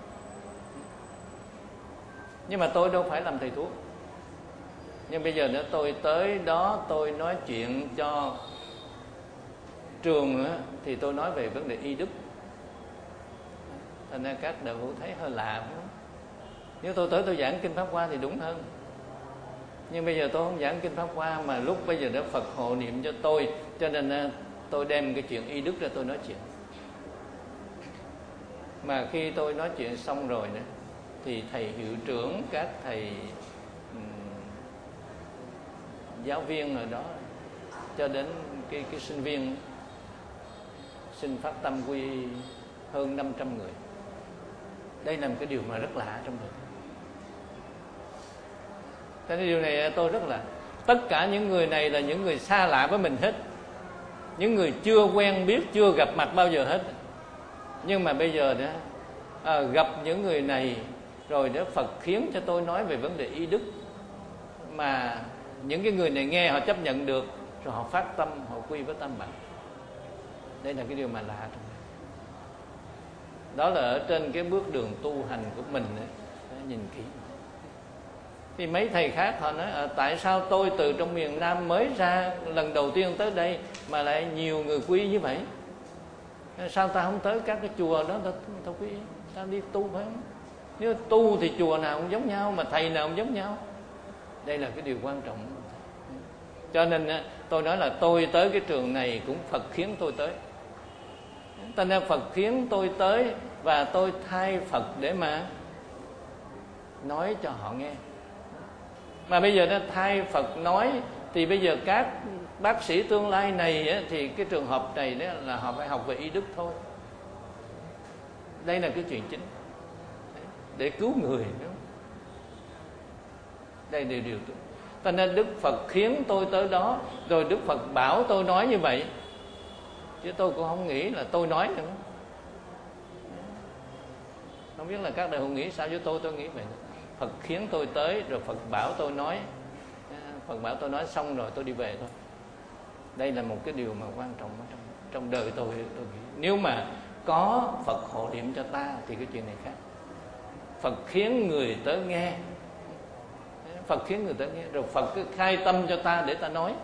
Nhưng mà tôi đâu phải làm thầy thuốc. Nhưng bây giờ nữa tôi tới đó tôi nói chuyện cho trường nữa, thì tôi nói về vấn đề y đức. Thành ra các đạo hữu thấy hơi lạ phải không? Nếu tôi tới tôi giảng kinh Pháp Hoa thì đúng hơn. Nhưng bây giờ tôi không giảng kinh Pháp Hoa, mà lúc bây giờ đó Phật hộ niệm cho tôi, cho nên tôi đem cái chuyện y đức ra tôi nói chuyện. Mà khi tôi nói chuyện xong rồi nữa thì thầy hiệu trưởng, các thầy um, giáo viên ở đó, cho đến cái, cái sinh viên xin phát tâm quy hơn năm trăm người. Đây là một cái điều mà rất lạ trong đời. Thế nên điều này tôi rất là, tất cả những người này là những người xa lạ với mình hết, những người chưa quen biết, chưa gặp mặt bao giờ hết. Nhưng mà bây giờ đó à, gặp những người này rồi đó, Phật khiến cho tôi nói về vấn đề y đức, mà những cái người này nghe họ chấp nhận được, rồi họ phát tâm, họ quy với Tam Bảo. Đây là cái điều mà lạ trong này. Đó là ở trên cái bước đường tu hành của mình ấy. Nhìn kỹ thì mấy thầy khác họ nói à, tại sao tôi từ trong miền Nam mới ra lần đầu tiên tới đây mà lại nhiều người quy như vậy? Sao ta không tới các cái chùa đó ta, ta quy, ta đi tu phải không? Nếu tu thì chùa nào cũng giống nhau, mà thầy nào cũng giống nhau. Đây là cái điều quan trọng. Cho nên tôi nói là tôi tới cái trường này cũng Phật khiến tôi tới. Cho nên Phật khiến tôi tới, và tôi thay Phật để mà nói cho họ nghe. Mà bây giờ nó thay Phật nói, thì bây giờ các bác sĩ tương lai này á, thì cái trường hợp này đó là họ phải học về y đức thôi. Đây là cái chuyện chính để cứu người nữa. Đây là điều tôi. Cho nên Đức Phật khiến tôi tới đó, rồi Đức Phật bảo tôi nói như vậy, chứ tôi cũng không nghĩ là tôi nói nữa. Không biết là các đại hữu nghĩ sao, với tôi tôi nghĩ vậy. Phật khiến tôi tới, rồi Phật bảo tôi nói. Phật bảo tôi nói xong rồi tôi đi về thôi. Đây là một cái điều mà quan trọng trong, trong đời tôi, tôi nghĩ. Nếu mà có Phật hộ niệm cho ta thì cái chuyện này khác. Phật khiến người tới nghe, Phật khiến người tới nghe, rồi Phật cứ khai tâm cho ta để ta nói.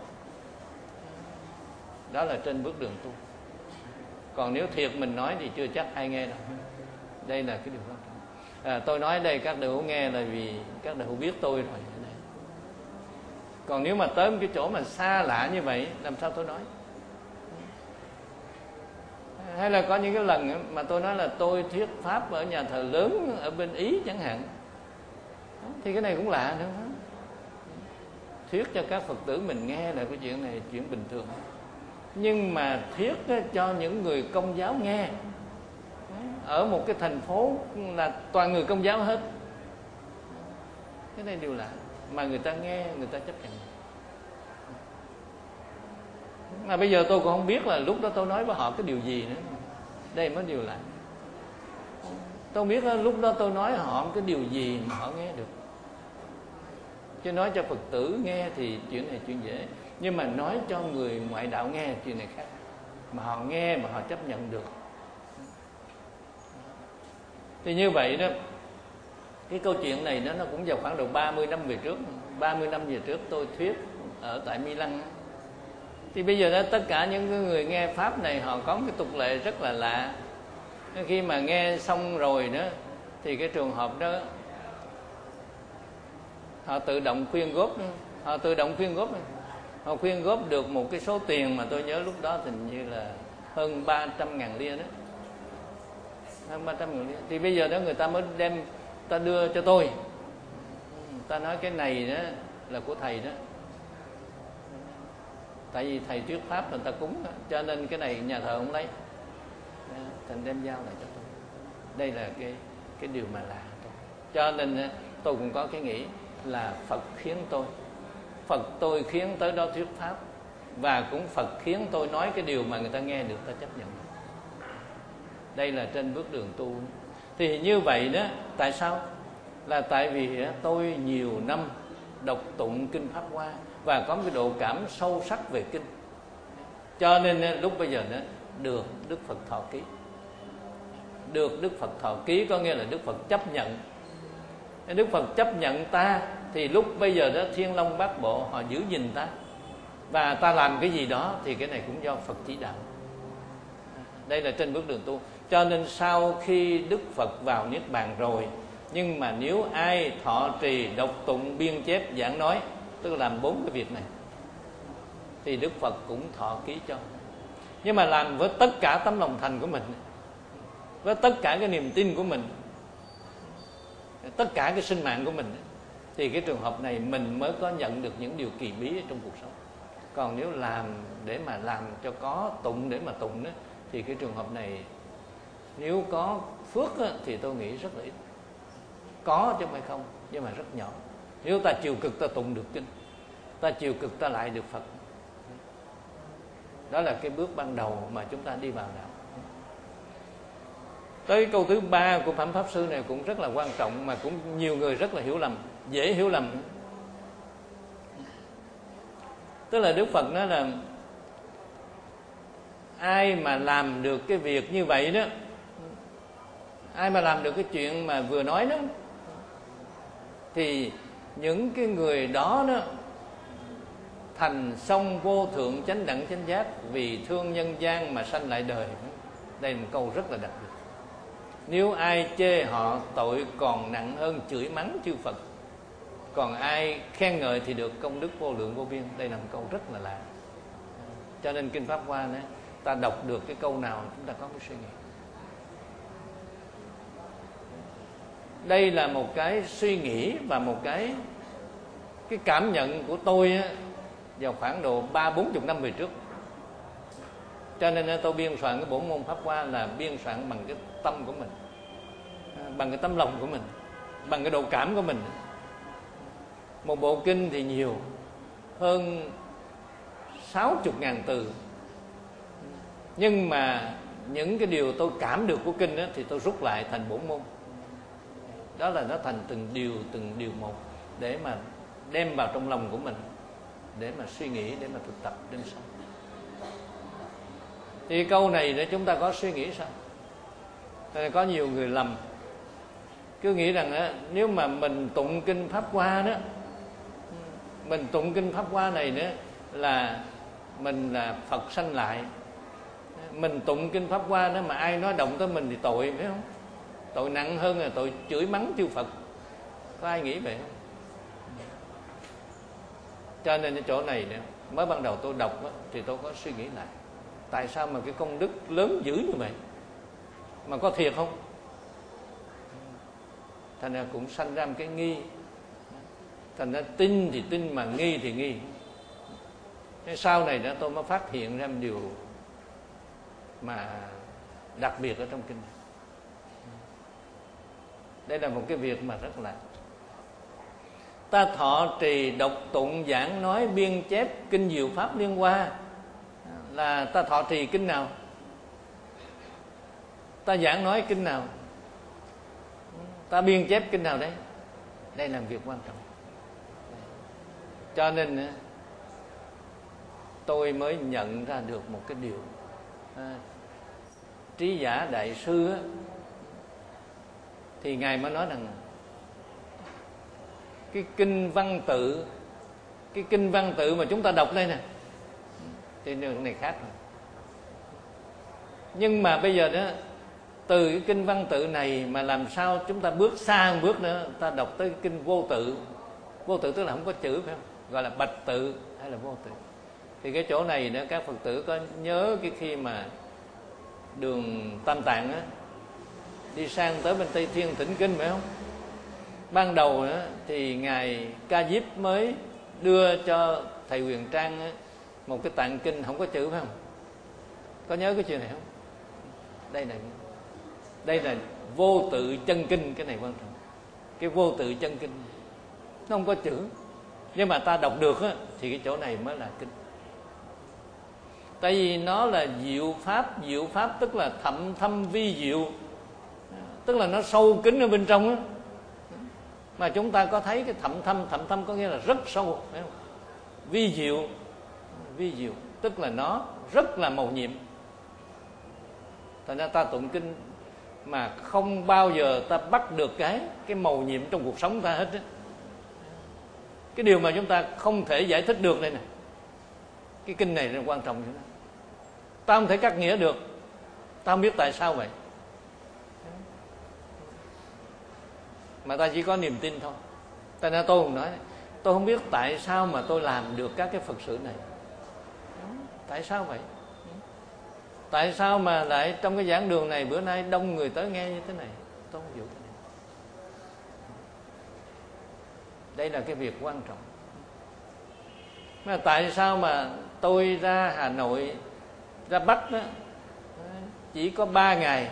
Đó là trên bước đường tu. Còn nếu thiệt mình nói thì chưa chắc ai nghe đâu. Đây là cái điều quan trọng. À, tôi nói đây các đại hữu nghe là vì các đại hữu biết tôi rồi. Còn nếu mà tới một cái chỗ mà xa lạ như vậy, làm sao tôi nói? Hay là có những cái lần mà tôi nói là tôi thuyết pháp ở nhà thờ lớn ở bên Ý chẳng hạn, thì cái này cũng lạ nữa. Thuyết cho các Phật tử mình nghe là cái chuyện này chuyện bình thường. Nhưng mà thuyết cho những người Công giáo nghe ở một cái thành phố là toàn người Công giáo hết, cái này điều lạ. Mà người ta nghe, người ta chấp nhận. Mà bây giờ tôi cũng không biết là lúc đó tôi nói với họ cái điều gì nữa. Đây mới điều lạ. Tôi không biết là lúc đó tôi nói họ cái điều gì mà họ nghe được. Chứ nói cho Phật tử nghe thì chuyện này chuyện dễ. Nhưng mà nói cho người ngoại đạo nghe chuyện này khác. Mà họ nghe mà họ chấp nhận được. Thì như vậy đó, cái câu chuyện này nó, nó cũng vào khoảng độ ba mươi năm về trước. ba mươi năm về trước tôi thuyết ở tại Milan. Thì bây giờ đó tất cả những người nghe Pháp này họ có một cái tục lệ rất là lạ. Khi mà nghe xong rồi đó, thì cái trường hợp đó họ tự động khuyên góp. Họ tự động khuyên góp. Họ khuyên góp được một cái số tiền mà tôi nhớ lúc đó hình như là hơn ba trăm ngàn lia đó. Hơn ba trăm ngàn lia. Thì bây giờ đó người ta mới đem, ta đưa cho tôi. Ta nói cái này đó là của thầy đó. Tại vì thầy thuyết pháp người ta cúng đó, cho nên cái này nhà thờ không lấy. Thành đem giao lại cho tôi. Đây là cái cái điều mà lạ tôi. Cho nên tôi cũng có cái nghĩ là Phật khiến tôi, Phật tôi khiến tới đó thuyết pháp, và cũng Phật khiến tôi nói cái điều mà người ta nghe được, ta chấp nhận. Đây là trên bước đường tu. Thì như vậy đó, tại sao? Là tại vì tôi nhiều năm đọc tụng kinh Pháp Hoa và có một cái độ cảm sâu sắc về kinh. Cho nên lúc bây giờ đó được Đức Phật thọ ký. Được Đức Phật thọ ký có nghĩa là Đức Phật chấp nhận. Đức Phật chấp nhận ta, thì lúc bây giờ đó Thiên Long Bát Bộ họ giữ gìn ta, và ta làm cái gì đó thì cái này cũng do Phật chỉ đạo. Đây là trên bước đường tu. Cho nên sau khi Đức Phật vào Niết Bàn rồi, nhưng mà nếu ai thọ trì đọc tụng biên chép giảng nói, tức là làm bốn cái việc này, thì Đức Phật cũng thọ ký cho. Nhưng mà làm với tất cả tấm lòng thành của mình, với tất cả cái niềm tin của mình, tất cả cái sinh mạng của mình, thì cái trường hợp này mình mới có nhận được những điều kỳ bí trong cuộc sống. Còn nếu làm để mà làm cho có, tụng để mà tụng đó, thì cái trường hợp này nếu có phước đó, thì tôi nghĩ rất là ít. Có chứ không phải không, nhưng mà rất nhỏ. Nếu ta chịu cực ta tụng được kinh, ta chịu cực ta lại được Phật. Đó là cái bước ban đầu mà chúng ta đi vào đạo. Tới câu thứ ba của Phạm Pháp Sư này cũng rất là quan trọng, mà cũng nhiều người rất là hiểu lầm, dễ hiểu lầm. Tức là Đức Phật nói là ai mà làm được cái việc như vậy đó, Ai mà làm được cái chuyện mà vừa nói đó thì những cái người đó đó thành song vô thượng chánh đẳng chánh giác, vì thương nhân gian mà sanh lại đời. Đây là một câu rất là đặc biệt. Nếu ai chê họ, tội còn nặng hơn chửi mắng chư Phật. Còn ai khen ngợi thì được công đức vô lượng vô biên. Đây là một câu rất là lạ. Cho nên Kinh Pháp Hoa này, ta đọc được cái câu nào chúng ta có cái suy nghĩ. Đây là một cái suy nghĩ và một cái cái cảm nhận của tôi á, vào khoảng độ ba bốn chục năm về trước. Cho nên tôi biên soạn cái bổ môn Pháp Hoa là biên soạn bằng cái tâm của mình, bằng cái tấm lòng của mình, bằng cái độ cảm của mình. Một bộ kinh thì nhiều, hơn sáu chục ngàn từ. Nhưng mà những cái điều tôi cảm được của kinh đó, thì tôi rút lại thành bổ môn. Đó là nó thành từng điều, từng điều một, để mà đem vào trong lòng của mình, để mà suy nghĩ, để mà thực tập đến sau. Thì câu này để chúng ta có suy nghĩ sao? Nên có nhiều người lầm, cứ nghĩ rằng đó, nếu mà mình tụng kinh Pháp Hoa đó, mình tụng kinh Pháp Hoa này nữa là mình là Phật sanh lại. Mình tụng kinh Pháp Hoa đó mà ai nói động tới mình thì tội, phải không? Tội nặng hơn là tội chửi mắng chư Phật. Có ai nghĩ vậy không? Cho nên cái chỗ này nữa, mới ban đầu tôi đọc đó, thì tôi có suy nghĩ lại, tại sao mà cái công đức lớn dữ như vậy mà có thiệt không? Thành ra cũng sanh ra một cái nghi. Thành ra tin thì tin mà nghi thì nghi. Thế sau này đó tôi mới phát hiện ra một điều mà đặc biệt ở trong kinh này. Đây là một cái việc mà rất là, ta thọ trì đọc tụng giảng nói biên chép kinh diệu pháp liên hoa, là ta thọ trì kinh nào, ta giảng nói kinh nào, ta biên chép kinh nào đấy. Đây là việc quan trọng. Cho nên tôi mới nhận ra được một cái điều, à, Trí Giả Đại Sư á, thì Ngài mới nói rằng cái kinh văn tự, cái kinh văn tự mà chúng ta đọc đây nè, thì điều này khác rồi. Nhưng mà bây giờ đó, từ cái kinh văn tự này mà làm sao chúng ta bước xa một bước nữa, ta đọc tới cái kinh vô tự. Vô tự tức là không có chữ, phải không? Gọi là bạch tự hay là vô tự. Thì cái chỗ này nữa, các Phật tử có nhớ cái khi mà đường Tam Tạng á, đi sang tới bên Tây Thiên thỉnh kinh, phải không? Ban đầu á, thì Ngài Ca Diếp mới đưa cho thầy Huyền Trang á, một cái tạng kinh không có chữ, phải không? Có nhớ cái chuyện này không? Đây là đây là vô tự chân kinh. Cái này quan trọng. Cái vô tự chân kinh nó không có chữ, nhưng mà ta đọc được á, thì cái chỗ này mới là kinh. Tại vì nó là diệu pháp. Diệu pháp tức là thậm thâm vi diệu, tức là nó sâu kín ở bên trong á. Mà chúng ta có thấy cái thậm thâm, thậm thâm có nghĩa là rất sâu, phải không? Vi diệu, vi diệu tức là nó rất là mầu nhiệm. Thành ra ta tụng kinh mà không bao giờ ta bắt được cái cái mầu nhiệm trong cuộc sống ta hết á. Cái điều mà chúng ta không thể giải thích được đây nè. Cái kinh này là quan trọng như thế. Ta không thể cắt nghĩa được, ta không biết tại sao vậy, mà ta chỉ có niềm tin thôi. Tại nên tôi cũng nói, tôi không biết tại sao mà tôi làm được các cái Phật sự này. Tại sao vậy? Tại sao mà lại trong cái giảng đường này bữa nay đông người tới nghe như thế này? Tôi không hiểu cái này. Đây là cái việc quan trọng. Mà tại sao mà tôi ra Hà Nội, ra Bắc đó, chỉ có ba ngày,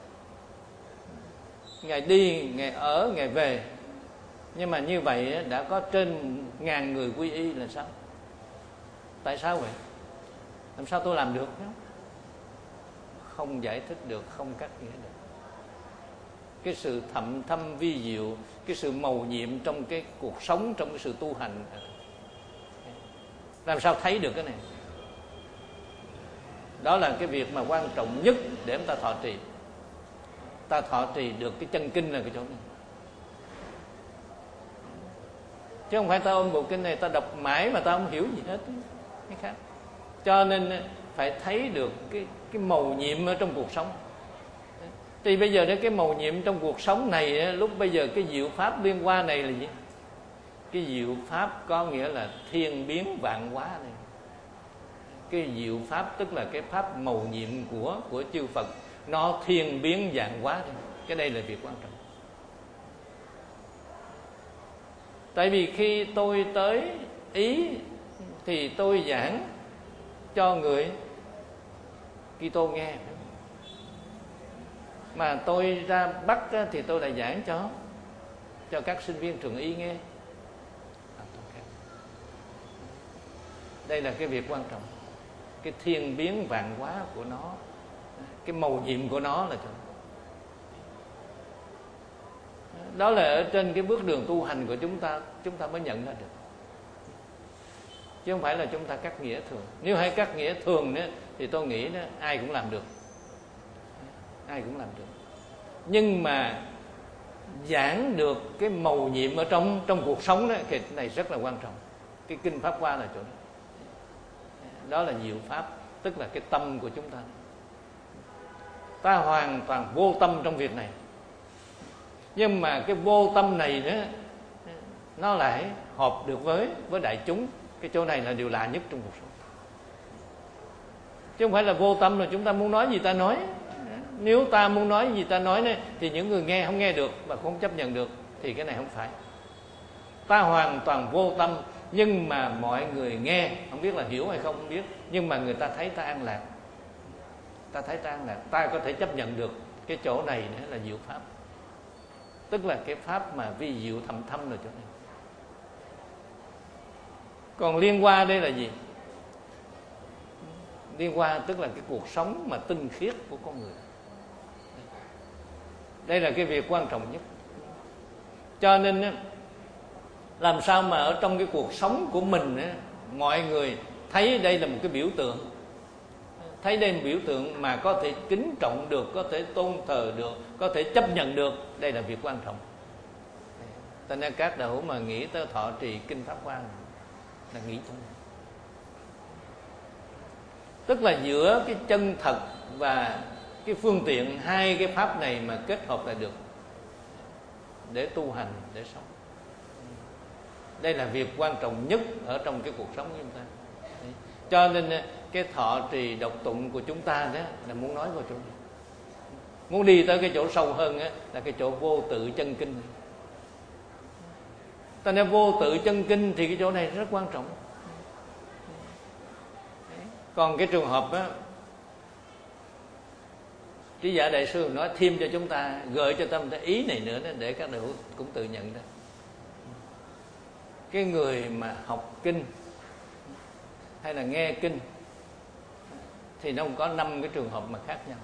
ngày đi, ngày ở, ngày về, nhưng mà như vậy đã có trên ngàn người quy y là sao? Tại sao vậy? Làm sao tôi làm được? Không giải thích được, không cắt nghĩa được. Cái sự thậm thâm vi diệu, cái sự mầu nhiệm trong cái cuộc sống, trong cái sự tu hành, làm sao thấy được cái này? Đó là cái việc mà quan trọng nhất để chúng ta thọ trì. ta thọ trì được cái chân kinh là cái chỗ này. Chứ không phải ta ôm bộ kinh này ta đọc mãi mà ta không hiểu gì hết, cái khác. Cho nên phải thấy được cái cái mầu nhiệm ở trong cuộc sống. Thì bây giờ đó cái mầu nhiệm trong cuộc sống này, lúc bây giờ cái diệu pháp liên hoa này là gì? Cái diệu pháp có nghĩa là thiên biến vạn hóa này. Cái diệu pháp tức là cái pháp mầu nhiệm của của chư Phật, nó thiên biến vạn hóa này. Cái đây là việc quan trọng. Tại vì khi tôi tới Ý thì tôi giảng cho người Kitô nghe, mà tôi ra Bắc thì tôi lại giảng cho cho các sinh viên trường Y nghe. Đây là cái việc quan trọng. Cái thiên biến vạn hóa của nó, cái mầu nhiệm của nó là chỗ đó là ở trên cái bước đường tu hành của chúng ta, chúng ta mới nhận ra được, chứ không phải là chúng ta cắt nghĩa thường. Nếu hay cắt nghĩa thường nữa thì tôi nghĩ đó, ai cũng làm được, ai cũng làm được. Nhưng mà giảng được cái mầu nhiệm ở trong trong cuộc sống đó, thì cái này rất là quan trọng. Cái kinh Pháp Hoa là chỗ đó. Đó là diệu pháp, tức là cái tâm của chúng ta. Ta hoàn toàn vô tâm trong việc này. Nhưng mà cái vô tâm này đó, nó lại hợp được với với đại chúng. Cái chỗ này là điều lạ nhất trong cuộc sống. Chứ không phải là vô tâm là chúng ta muốn nói gì ta nói. Nếu ta muốn nói gì ta nói này, thì những người nghe không nghe được và không chấp nhận được, thì cái này không phải. Ta hoàn toàn vô tâm, nhưng mà mọi người nghe, không biết là hiểu hay không không biết, nhưng mà người ta thấy ta an lạc. Ta thấy ta an lạc, ta có thể chấp nhận được. Cái chỗ này nữa là diệu pháp, tức là cái pháp mà vi diệu thầm thâm là chỗ này. Còn liên hoa đây là gì? Liên hoa tức là cái cuộc sống mà tinh khiết của con người. Đây là cái việc quan trọng nhất. Cho nên làm sao mà ở trong cái cuộc sống của mình mọi người thấy đây là một cái biểu tượng, thấy đây là một biểu tượng mà có thể kính trọng được, có thể tôn thờ được, có thể chấp nhận được. Đây là việc quan trọng. Cho nên các đạo hữu mà nghĩ tới thọ trì kinh Pháp Hoa là nghĩ trong này. Tức là giữa cái chân thật và cái phương tiện, hai cái pháp này mà kết hợp lại được để tu hành, để sống. Đây là việc quan trọng nhất ở trong cái cuộc sống của chúng ta. Cho nên cái thọ trì đọc tụng của chúng ta đó là muốn nói vào chỗ này. Muốn đi tới cái chỗ sâu hơn đó, là cái chỗ vô tự chân kinh. Ta nên vô tự chân kinh thì cái chỗ này rất quan trọng. Còn cái trường hợp đó, Trí Giả Đại Sư nói thêm cho chúng ta, gợi cho tâm ta ý này nữa đó, để các đạo hữu cũng tự nhận ra. Cái người mà học kinh hay là nghe kinh thì nó cũng có năm cái trường hợp mà khác nhau.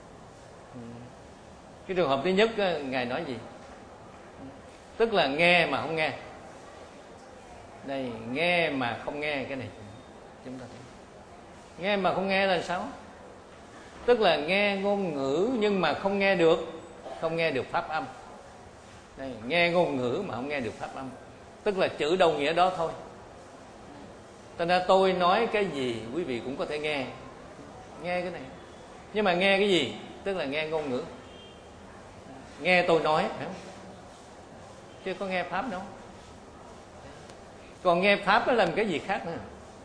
Cái trường hợp thứ nhất, Ngài nói gì? Tức là nghe mà không nghe. Đây, nghe mà không nghe, cái này chúng ta thấy. Nghe mà không nghe là sao? Tức là nghe ngôn ngữ nhưng mà không nghe được, không nghe được pháp âm. Đây, nghe ngôn ngữ mà không nghe được pháp âm, tức là chữ đâu nghĩa đó thôi. Cho nên tôi nói cái gì quý vị cũng có thể nghe, nghe cái này. Nhưng mà nghe cái gì? Tức là nghe ngôn ngữ, nghe tôi nói, phải không? Chứ có nghe pháp đâu. Còn nghe pháp nó làm cái gì khác nữa.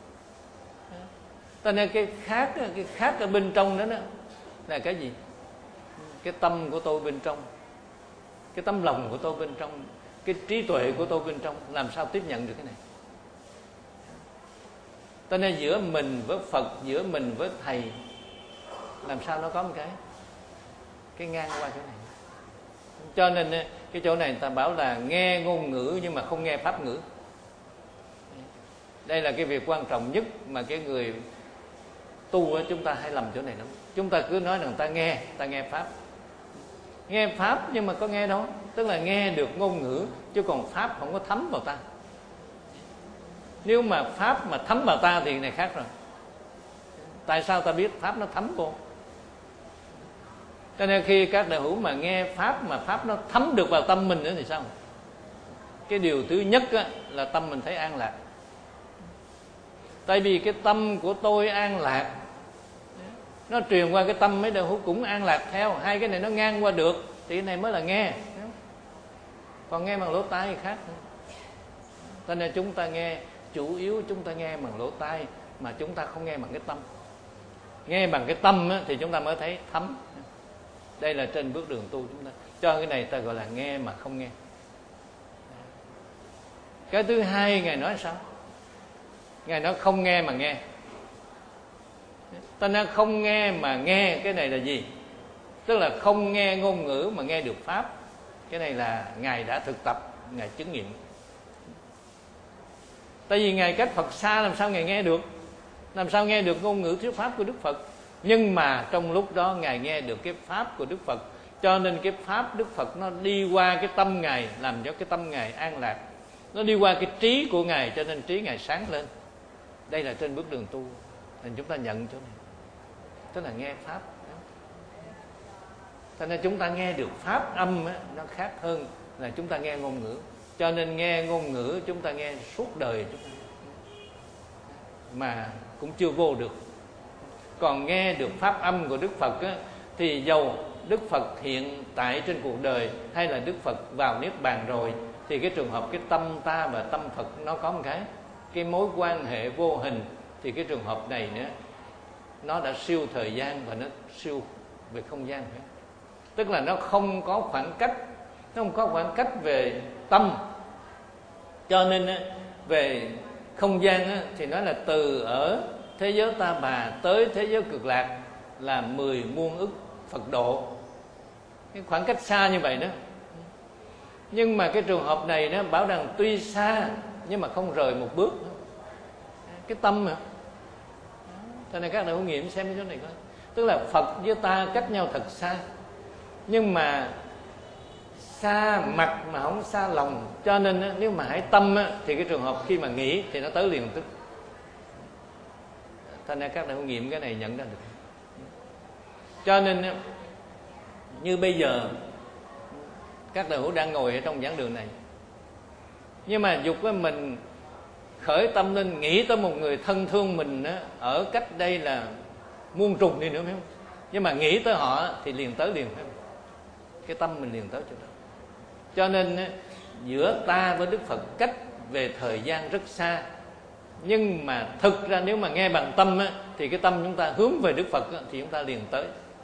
Cho nên cái khác, cái khác ở bên trong đó, đó là cái gì? Cái tâm của tôi bên trong, cái tấm lòng của tôi bên trong, cái trí tuệ của tôi bên trong, làm sao tiếp nhận được cái này. Cho nên giữa mình với Phật, giữa mình với Thầy, làm sao nó có một cái cái ngang qua chỗ này. Cho nên cái chỗ này người ta bảo là nghe ngôn ngữ nhưng mà không nghe pháp ngữ. Đây là cái việc quan trọng nhất mà cái người tu chúng ta hay lầm chỗ này lắm. Chúng ta cứ nói rằng ta nghe, ta nghe pháp, nghe pháp nhưng mà có nghe đâu. Tức là nghe được ngôn ngữ chứ còn pháp không có thấm vào ta. Nếu mà pháp mà thấm vào ta thì này khác rồi. Tại sao ta biết pháp nó thấm vô? Cho nên khi các đạo hữu mà nghe pháp mà pháp nó thấm được vào tâm mình nữa thì sao? Cái điều thứ nhất á, là tâm mình thấy an lạc. Tại vì cái tâm của tôi an lạc, nó truyền qua cái tâm mấy đạo hữu cũng an lạc theo. Hai cái này nó ngang qua được thì cái này mới là nghe. Còn nghe bằng lỗ tai thì khác. Cho nên chúng ta nghe, chủ yếu chúng ta nghe bằng lỗ tai, mà chúng ta không nghe bằng cái tâm. Nghe bằng cái tâm á, thì chúng ta mới thấy thấm. Đây là trên bước đường tu chúng ta. Cho cái này ta gọi là nghe mà không nghe. Cái thứ hai Ngài nói sao? Ngài nói không nghe mà nghe. Ta nói không nghe mà nghe, cái này là gì? Tức là không nghe ngôn ngữ mà nghe được pháp. Cái này là Ngài đã thực tập, Ngài chứng nghiệm. Tại vì Ngài cách Phật xa, làm sao Ngài nghe được? Làm sao nghe được ngôn ngữ thuyết pháp của Đức Phật? Nhưng mà trong lúc đó Ngài nghe được cái pháp của Đức Phật. Cho nên cái pháp Đức Phật nó đi qua cái tâm Ngài, làm cho cái tâm Ngài an lạc. Nó đi qua cái trí của Ngài, cho nên trí Ngài sáng lên. Đây là trên bước đường tu. Nên chúng ta nhận chỗ này, tức là nghe pháp. Cho nên chúng ta nghe được pháp âm á, nó khác hơn là chúng ta nghe ngôn ngữ. Cho nên nghe ngôn ngữ chúng ta nghe suốt đời chúng ta, mà cũng chưa vô được. Còn nghe được pháp âm của Đức Phật á, thì dầu Đức Phật hiện tại trên cuộc đời hay là Đức Phật vào Niết Bàn rồi, thì cái trường hợp cái tâm ta và tâm Phật nó có một cái cái mối quan hệ vô hình. Thì cái trường hợp này nữa, nó đã siêu thời gian và nó siêu về không gian nữa. Tức là nó không có khoảng cách, nó không có khoảng cách về tâm. Cho nên về không gian thì nói là từ ở thế giới ta bà tới thế giới cực lạc là mười muôn ức Phật độ. Cái khoảng cách xa như vậy đó. Nhưng mà cái trường hợp này nó bảo rằng tuy xa nhưng mà không rời một bước. Cái tâm mà. Cho nên các đạo hữu nghiệm xem cái chỗ này coi. Tức là Phật với ta cách nhau thật xa, nhưng mà xa mặt mà không xa lòng. Cho nên nếu mà hãy tâm thì cái trường hợp khi mà nghĩ thì nó tới liền tức. Cho nên các đạo hữu nghiệm cái này nhận ra được. Cho nên như bây giờ các đạo hữu đang ngồi ở trong giảng đường này, nhưng mà dục với mình khởi tâm lên nghĩ tới một người thân thương mình á, ở cách đây là muôn trùng đi nữa, phải không? Nhưng mà nghĩ tới họ thì liền tới liền, phải không? Cái tâm mình liền tới chỗ đó. Cho nên á, giữa ta với Đức Phật cách về thời gian rất xa, nhưng mà thực ra nếu mà nghe bằng tâm á, thì cái tâm chúng ta hướng về Đức Phật á, thì chúng ta liền tới.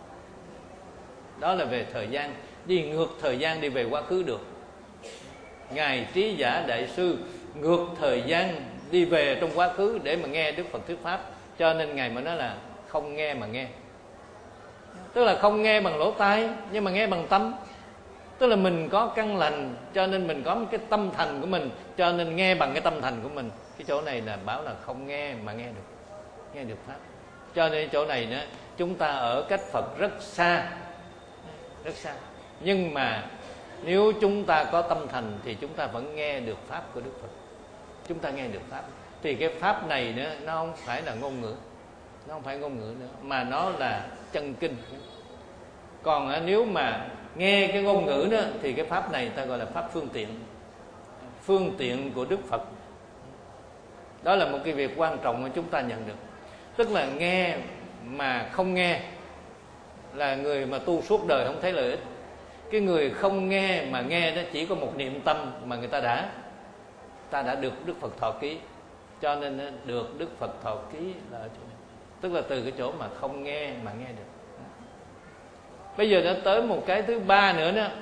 Đó là về thời gian, đi ngược thời gian, đi về quá khứ được. Ngài Trí Giả Đại Sư ngược thời gian đi về trong quá khứ để mà nghe Đức Phật thuyết pháp. Cho nên Ngài mới nói là không nghe mà nghe. Tức là không nghe bằng lỗ tai, nhưng mà nghe bằng tâm. Tức là mình có căn lành, cho nên mình có cái tâm thành của mình, cho nên nghe bằng cái tâm thành của mình. Cái chỗ này là bảo là không nghe mà nghe được, nghe được pháp. Cho nên chỗ này nữa, chúng ta ở cách Phật rất xa, rất xa. Nhưng mà nếu chúng ta có tâm thành thì chúng ta vẫn nghe được pháp của Đức Phật. Chúng ta nghe được pháp. Thì cái pháp này nữa, nó không phải là ngôn ngữ, nó không phải ngôn ngữ nữa, mà nó là chân kinh. Còn nếu mà nghe cái ngôn ngữ đó thì cái pháp này ta gọi là pháp phương tiện, phương tiện của Đức Phật. Đó là một cái việc quan trọng mà chúng ta nhận được. Tức là nghe mà không nghe là người mà tu suốt đời không thấy lợi ích. Cái người không nghe mà nghe đó chỉ có một niệm tâm mà người ta đã ta đã được Đức Phật thọ ký. Cho nên được Đức Phật thọ ký là ở chỗ này. Tức là từ cái chỗ mà không nghe mà nghe được. Bây giờ nó tới một cái thứ ba nữa đó,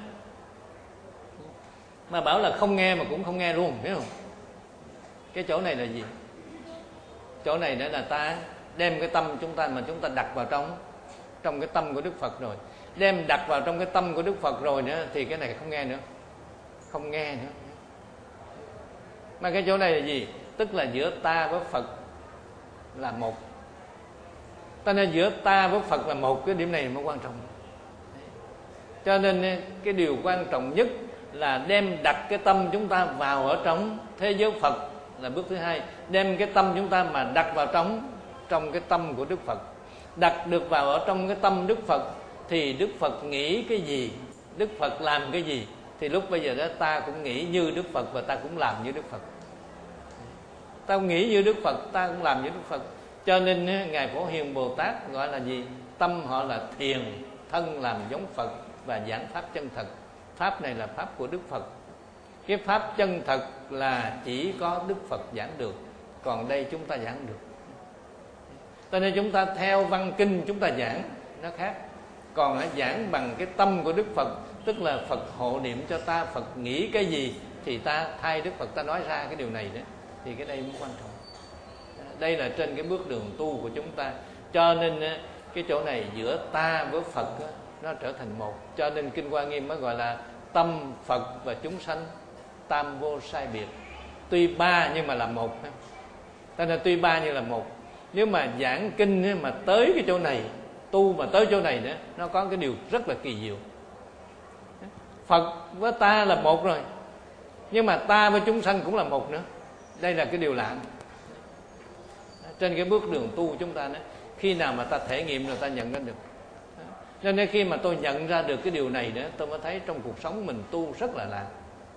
mà bảo là không nghe mà cũng không nghe luôn, biết không? Cái chỗ này là gì? Chỗ này nữa là ta đem cái tâm chúng ta mà chúng ta đặt vào trong trong cái tâm của Đức Phật rồi, đem đặt vào trong cái tâm của Đức Phật rồi nữa thì cái này không nghe nữa, không nghe nữa. Mà cái chỗ này là gì? Tức là giữa ta với Phật là một. Ta nên giữa ta với Phật là một, cái điểm này mới quan trọng. Cho nên cái điều quan trọng nhất là đem đặt cái tâm chúng ta vào ở trong thế giới Phật là bước thứ hai. Đem cái tâm chúng ta mà đặt vào trong trong cái tâm của Đức Phật. Đặt được vào ở trong cái tâm Đức Phật thì Đức Phật nghĩ cái gì, Đức Phật làm cái gì, thì lúc bây giờ đó ta cũng nghĩ như Đức Phật và ta cũng làm như Đức Phật. Ta cũng nghĩ như Đức Phật, ta cũng làm như Đức Phật. Cho nên Ngài Phổ Hiền Bồ Tát gọi là gì? Tâm họ là thiền, thân làm giống Phật và giảng pháp chân thật. Pháp này là pháp của Đức Phật. Cái pháp chân thật là chỉ có Đức Phật giảng được, còn đây chúng ta giảng được. Cho nên chúng ta theo văn kinh chúng ta giảng nó khác. Còn hãy giảng bằng cái tâm của Đức Phật, tức là Phật hộ niệm cho ta, Phật nghĩ cái gì thì ta thay Đức Phật ta nói ra cái điều này đó. Thì cái đây mới quan trọng. Đây là trên cái bước đường tu của chúng ta. Cho nên cái chỗ này giữa ta với Phật nó trở thành một. Cho nên Kinh Hoa Nghiêm mới gọi là tâm Phật và chúng sanh tam vô sai biệt. Tuy ba nhưng mà là một. Cho nên tuy ba nhưng là một. Nếu mà giảng kinh mà tới cái chỗ này, tu mà tới chỗ này nữa, nó có cái điều rất là kỳ diệu. Phật với ta là một rồi, nhưng mà ta với chúng sanh cũng là một nữa. Đây là cái điều lạ. Trên cái bước đường tu của chúng ta đó, khi nào mà ta thể nghiệm rồi ta nhận ra được. Cho nên khi mà tôi nhận ra được cái điều này đó, tôi mới thấy trong cuộc sống mình tu rất là lạ.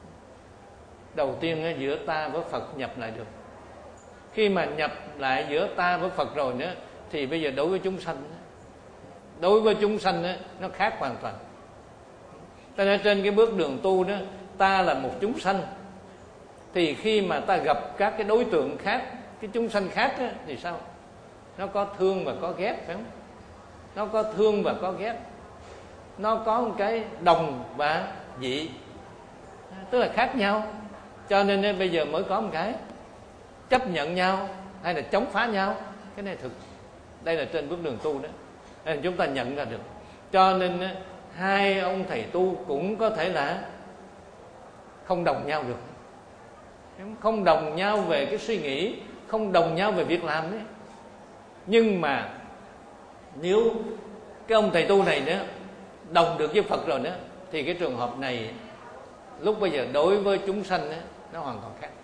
Đầu tiên giữa ta với Phật nhập lại được. Khi mà nhập lại giữa ta với Phật rồi nữa, thì bây giờ đối với chúng sanh, đối với chúng sanh nó khác hoàn toàn. Cho nên trên cái bước đường tu đó, ta là một chúng sanh, thì khi mà ta gặp các cái đối tượng khác, cái chúng sanh khác đó, thì sao? Nó có thương và có ghét, phải không? Nó có thương và có ghét. Nó có một cái đồng và dị, tức là khác nhau. Cho nên bây giờ mới có một cái chấp nhận nhau hay là chống phá nhau. Cái này thực. Đây là trên bước đường tu đó, nên chúng ta nhận ra được. Cho nên hai ông thầy tu cũng có thể là không đồng nhau được. Không đồng nhau về cái suy nghĩ, không đồng nhau về việc làm đấy. Nhưng mà nếu cái ông thầy tu này nữa đồng được với Phật rồi nữa, thì cái trường hợp này lúc bây giờ đối với chúng sanh đó, nó hoàn toàn khác.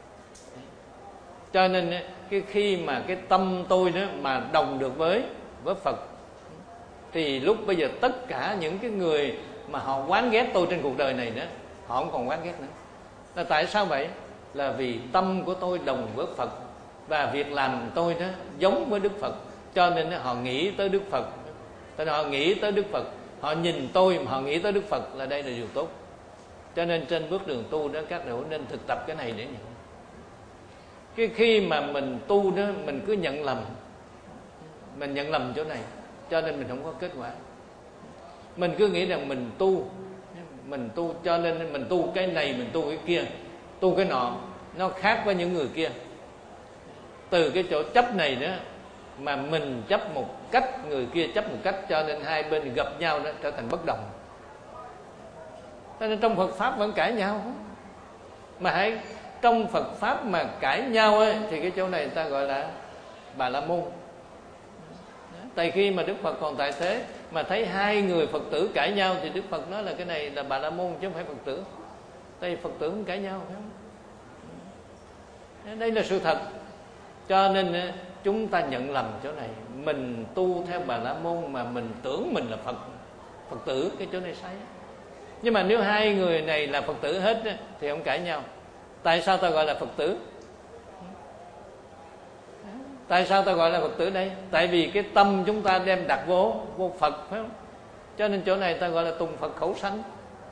Cho nên cái khi mà cái tâm tôi đó mà đồng được với với Phật, thì lúc bây giờ tất cả những cái người mà họ oán ghét tôi trên cuộc đời này nữa, họ không còn oán ghét nữa. Là tại sao vậy? Là vì tâm của tôi đồng với Phật và việc làm tôi đó giống với Đức Phật. Cho nên họ nghĩ tới Đức Phật. Cho nên họ nghĩ tới Đức Phật, họ nhìn tôi mà họ nghĩ tới Đức Phật, là đây là điều tốt. Cho nên trên bước đường tu đó, các đạo nên thực tập cái này để nhận. Cái khi mà mình tu đó, mình cứ nhận lầm, mình nhận lầm chỗ này, cho nên mình không có kết quả. Mình cứ nghĩ rằng mình tu, mình tu cho nên mình tu cái này, mình tu cái kia, tu cái nọ, nó khác với những người kia. Từ cái chỗ chấp này nữa mà mình chấp một cách, người kia chấp một cách, cho nên hai bên gặp nhau đó trở thành bất đồng. Cho nên trong Phật Pháp vẫn cãi nhau. Mà hãy trong Phật Pháp mà cãi nhau ấy, thì cái chỗ này người ta gọi là Bà La Môn. Tại khi mà Đức Phật còn tại thế mà thấy hai người Phật tử cãi nhau, thì Đức Phật nói là cái này là Bà La Môn chứ không phải Phật tử. Tại vì Phật tử không cãi nhau, phải không? Đây là sự thật. Cho nên chúng ta nhận lầm chỗ này. Mình tu theo Bà La Môn mà mình tưởng mình là Phật Phật tử, cái chỗ này sai. Nhưng mà nếu hai người này là Phật tử hết thì không cãi nhau. Tại sao ta gọi là Phật tử? Tại sao ta gọi là Phật tử đây? Tại vì cái tâm chúng ta đem đặt vô vô Phật, phải không? Cho nên chỗ này ta gọi là tùng Phật khẩu sanh.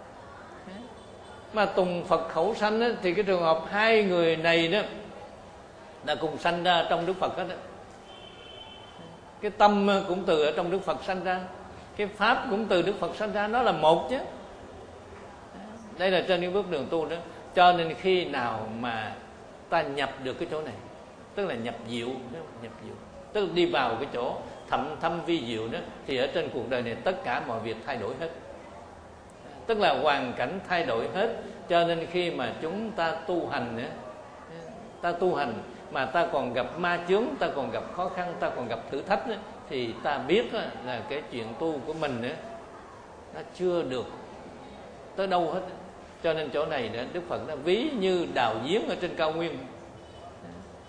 Mà tùng Phật khẩu sanh á, thì cái trường hợp hai người này đó là cùng sanh ra trong Đức Phật hết đó. Cái tâm cũng từ ở trong Đức Phật sanh ra, cái pháp cũng từ Đức Phật sanh ra, nó là một chứ. Đây là trên những bước đường tu đó. Cho nên khi nào mà ta nhập được cái chỗ này, tức là nhập diệu, nhập diệu, tức là đi vào cái chỗ thậm thâm vi diệu đó, thì ở trên cuộc đời này tất cả mọi việc thay đổi hết. Tức là hoàn cảnh thay đổi hết. Cho nên khi mà chúng ta tu hành nữa, ta tu hành mà ta còn gặp ma chướng, ta còn gặp khó khăn, ta còn gặp thử thách nữa, thì ta biết là cái chuyện tu của mình nữa, nó chưa được tới đâu hết. Cho nên chỗ này nữa, Đức Phật nó ví như đào giếng ở trên cao nguyên,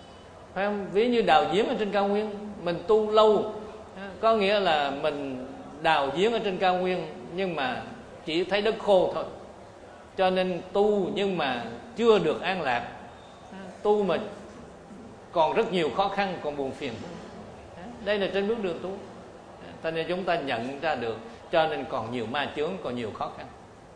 phải không? Ví như đào giếng ở trên cao nguyên. Mình tu lâu có nghĩa là mình đào giếng ở trên cao nguyên nhưng mà chỉ thấy đất khô thôi, cho nên tu nhưng mà chưa được an lạc, tu mà còn rất nhiều khó khăn, còn buồn phiền. Đây là trên bước đường tu. Cho nên chúng ta nhận ra được, cho nên còn nhiều ma chướng, còn nhiều khó khăn.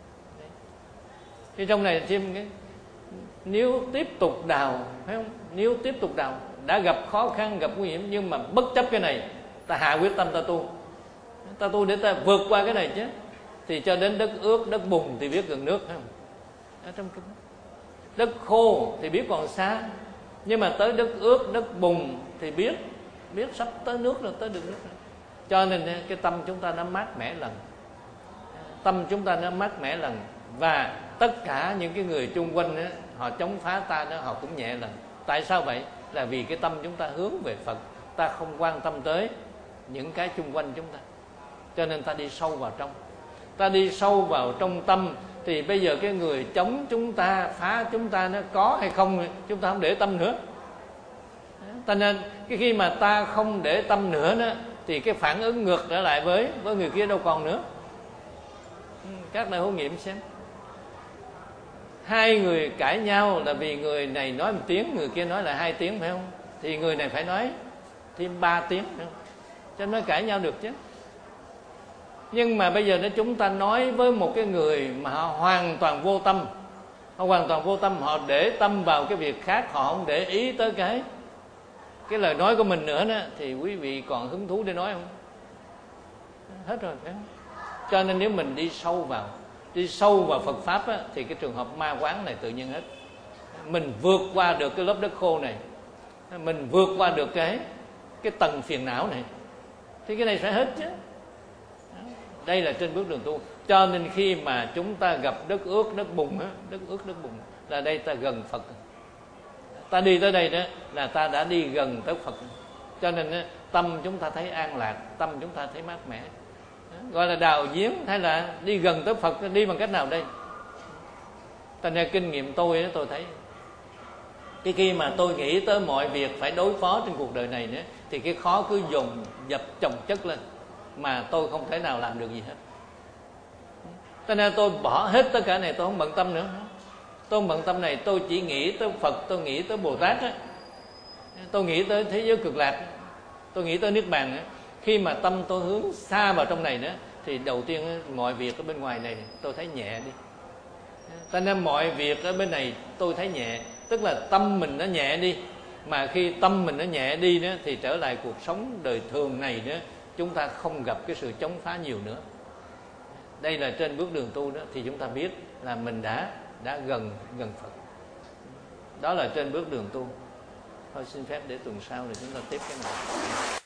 Thì trong này thêm cái, nếu tiếp tục đào, phải không? Nếu tiếp tục đào, đã gặp khó khăn, gặp nguy hiểm, nhưng mà bất chấp cái này, ta hạ quyết tâm ta tu, ta tu để ta vượt qua cái này chứ. Thì cho đến đất ướt, đất bùn thì biết gần nước, phải không? Ở trong kinh, đất khô thì biết còn xa, nhưng mà tới đất ướt, đất bùn thì biết biết sắp tới nước rồi, tới được nước rồi. Cho nên cái tâm chúng ta nó mát mẻ lần, tâm chúng ta nó mát mẻ lần, và tất cả những cái người chung quanh đó, họ chống phá ta đó, họ cũng nhẹ lần. Tại sao vậy? Là vì cái tâm chúng ta hướng về Phật, ta không quan tâm tới những cái chung quanh chúng ta, cho nên ta đi sâu vào trong. Ta đi sâu vào trong tâm thì bây giờ cái người chống chúng ta, phá chúng ta nó có hay không, chúng ta không để tâm nữa. Cho nên cái khi mà ta không để tâm nữa đó, thì cái phản ứng ngược trở lại với với người kia đâu còn nữa. Các đại huấn nghiệm xem, hai người cãi nhau là vì người này nói một tiếng, người kia nói là hai tiếng, phải không? Thì người này phải nói thêm ba tiếng, phải không? Cho nên mới cãi nhau được chứ. Nhưng mà bây giờ nếu chúng ta nói với một cái người mà họ hoàn toàn vô tâm, họ hoàn toàn vô tâm, họ để tâm vào cái việc khác, họ không để ý tới cái cái lời nói của mình nữa đó, thì quý vị còn hứng thú để nói không? Hết rồi, phải không? Cho nên nếu mình đi sâu vào, đi sâu vào Phật Pháp á, thì cái trường hợp ma quán này tự nhiên hết. Mình vượt qua được cái lớp đất khô này, mình vượt qua được cái cái tầng phiền não này, thì cái này phải hết chứ. Đây là trên bước đường tu. Cho nên khi mà chúng ta gặp đất ướt, đất bùn á, đất ướt, đất bùn, là đây ta gần Phật. Ta đi tới đây đó là ta đã đi gần tới Phật. Cho nên á, tâm chúng ta thấy an lạc, tâm chúng ta thấy mát mẻ. Gọi là đào giếng hay là đi gần tới Phật, đi bằng cách nào đây? Thành ra kinh nghiệm tôi đó, tôi thấy cái khi mà tôi nghĩ tới mọi việc phải đối phó trên cuộc đời này nữa, thì cái khó cứ dồn dập chồng chất lên, mà tôi không thể nào làm được gì hết. Cho nên tôi bỏ hết tất cả này, tôi không bận tâm nữa. Tôi không bận tâm này, tôi chỉ nghĩ tới Phật, tôi nghĩ tới Bồ Tát á, tôi nghĩ tới thế giới cực lạc, tôi nghĩ tới Niết Bàn á. Khi mà tâm tôi hướng xa vào trong này nữa, thì đầu tiên mọi việc ở bên ngoài này tôi thấy nhẹ đi. Cho nên mọi việc ở bên này tôi thấy nhẹ, tức là tâm mình nó nhẹ đi. Mà khi tâm mình nó nhẹ đi nữa, thì trở lại cuộc sống đời thường này nữa, chúng ta không gặp cái sự chống phá nhiều nữa. Đây là trên bước đường tu đó, thì chúng ta biết là mình đã đã gần gần Phật. Đó là trên bước đường tu. Thôi xin phép để tuần sau thì chúng ta tiếp cái này.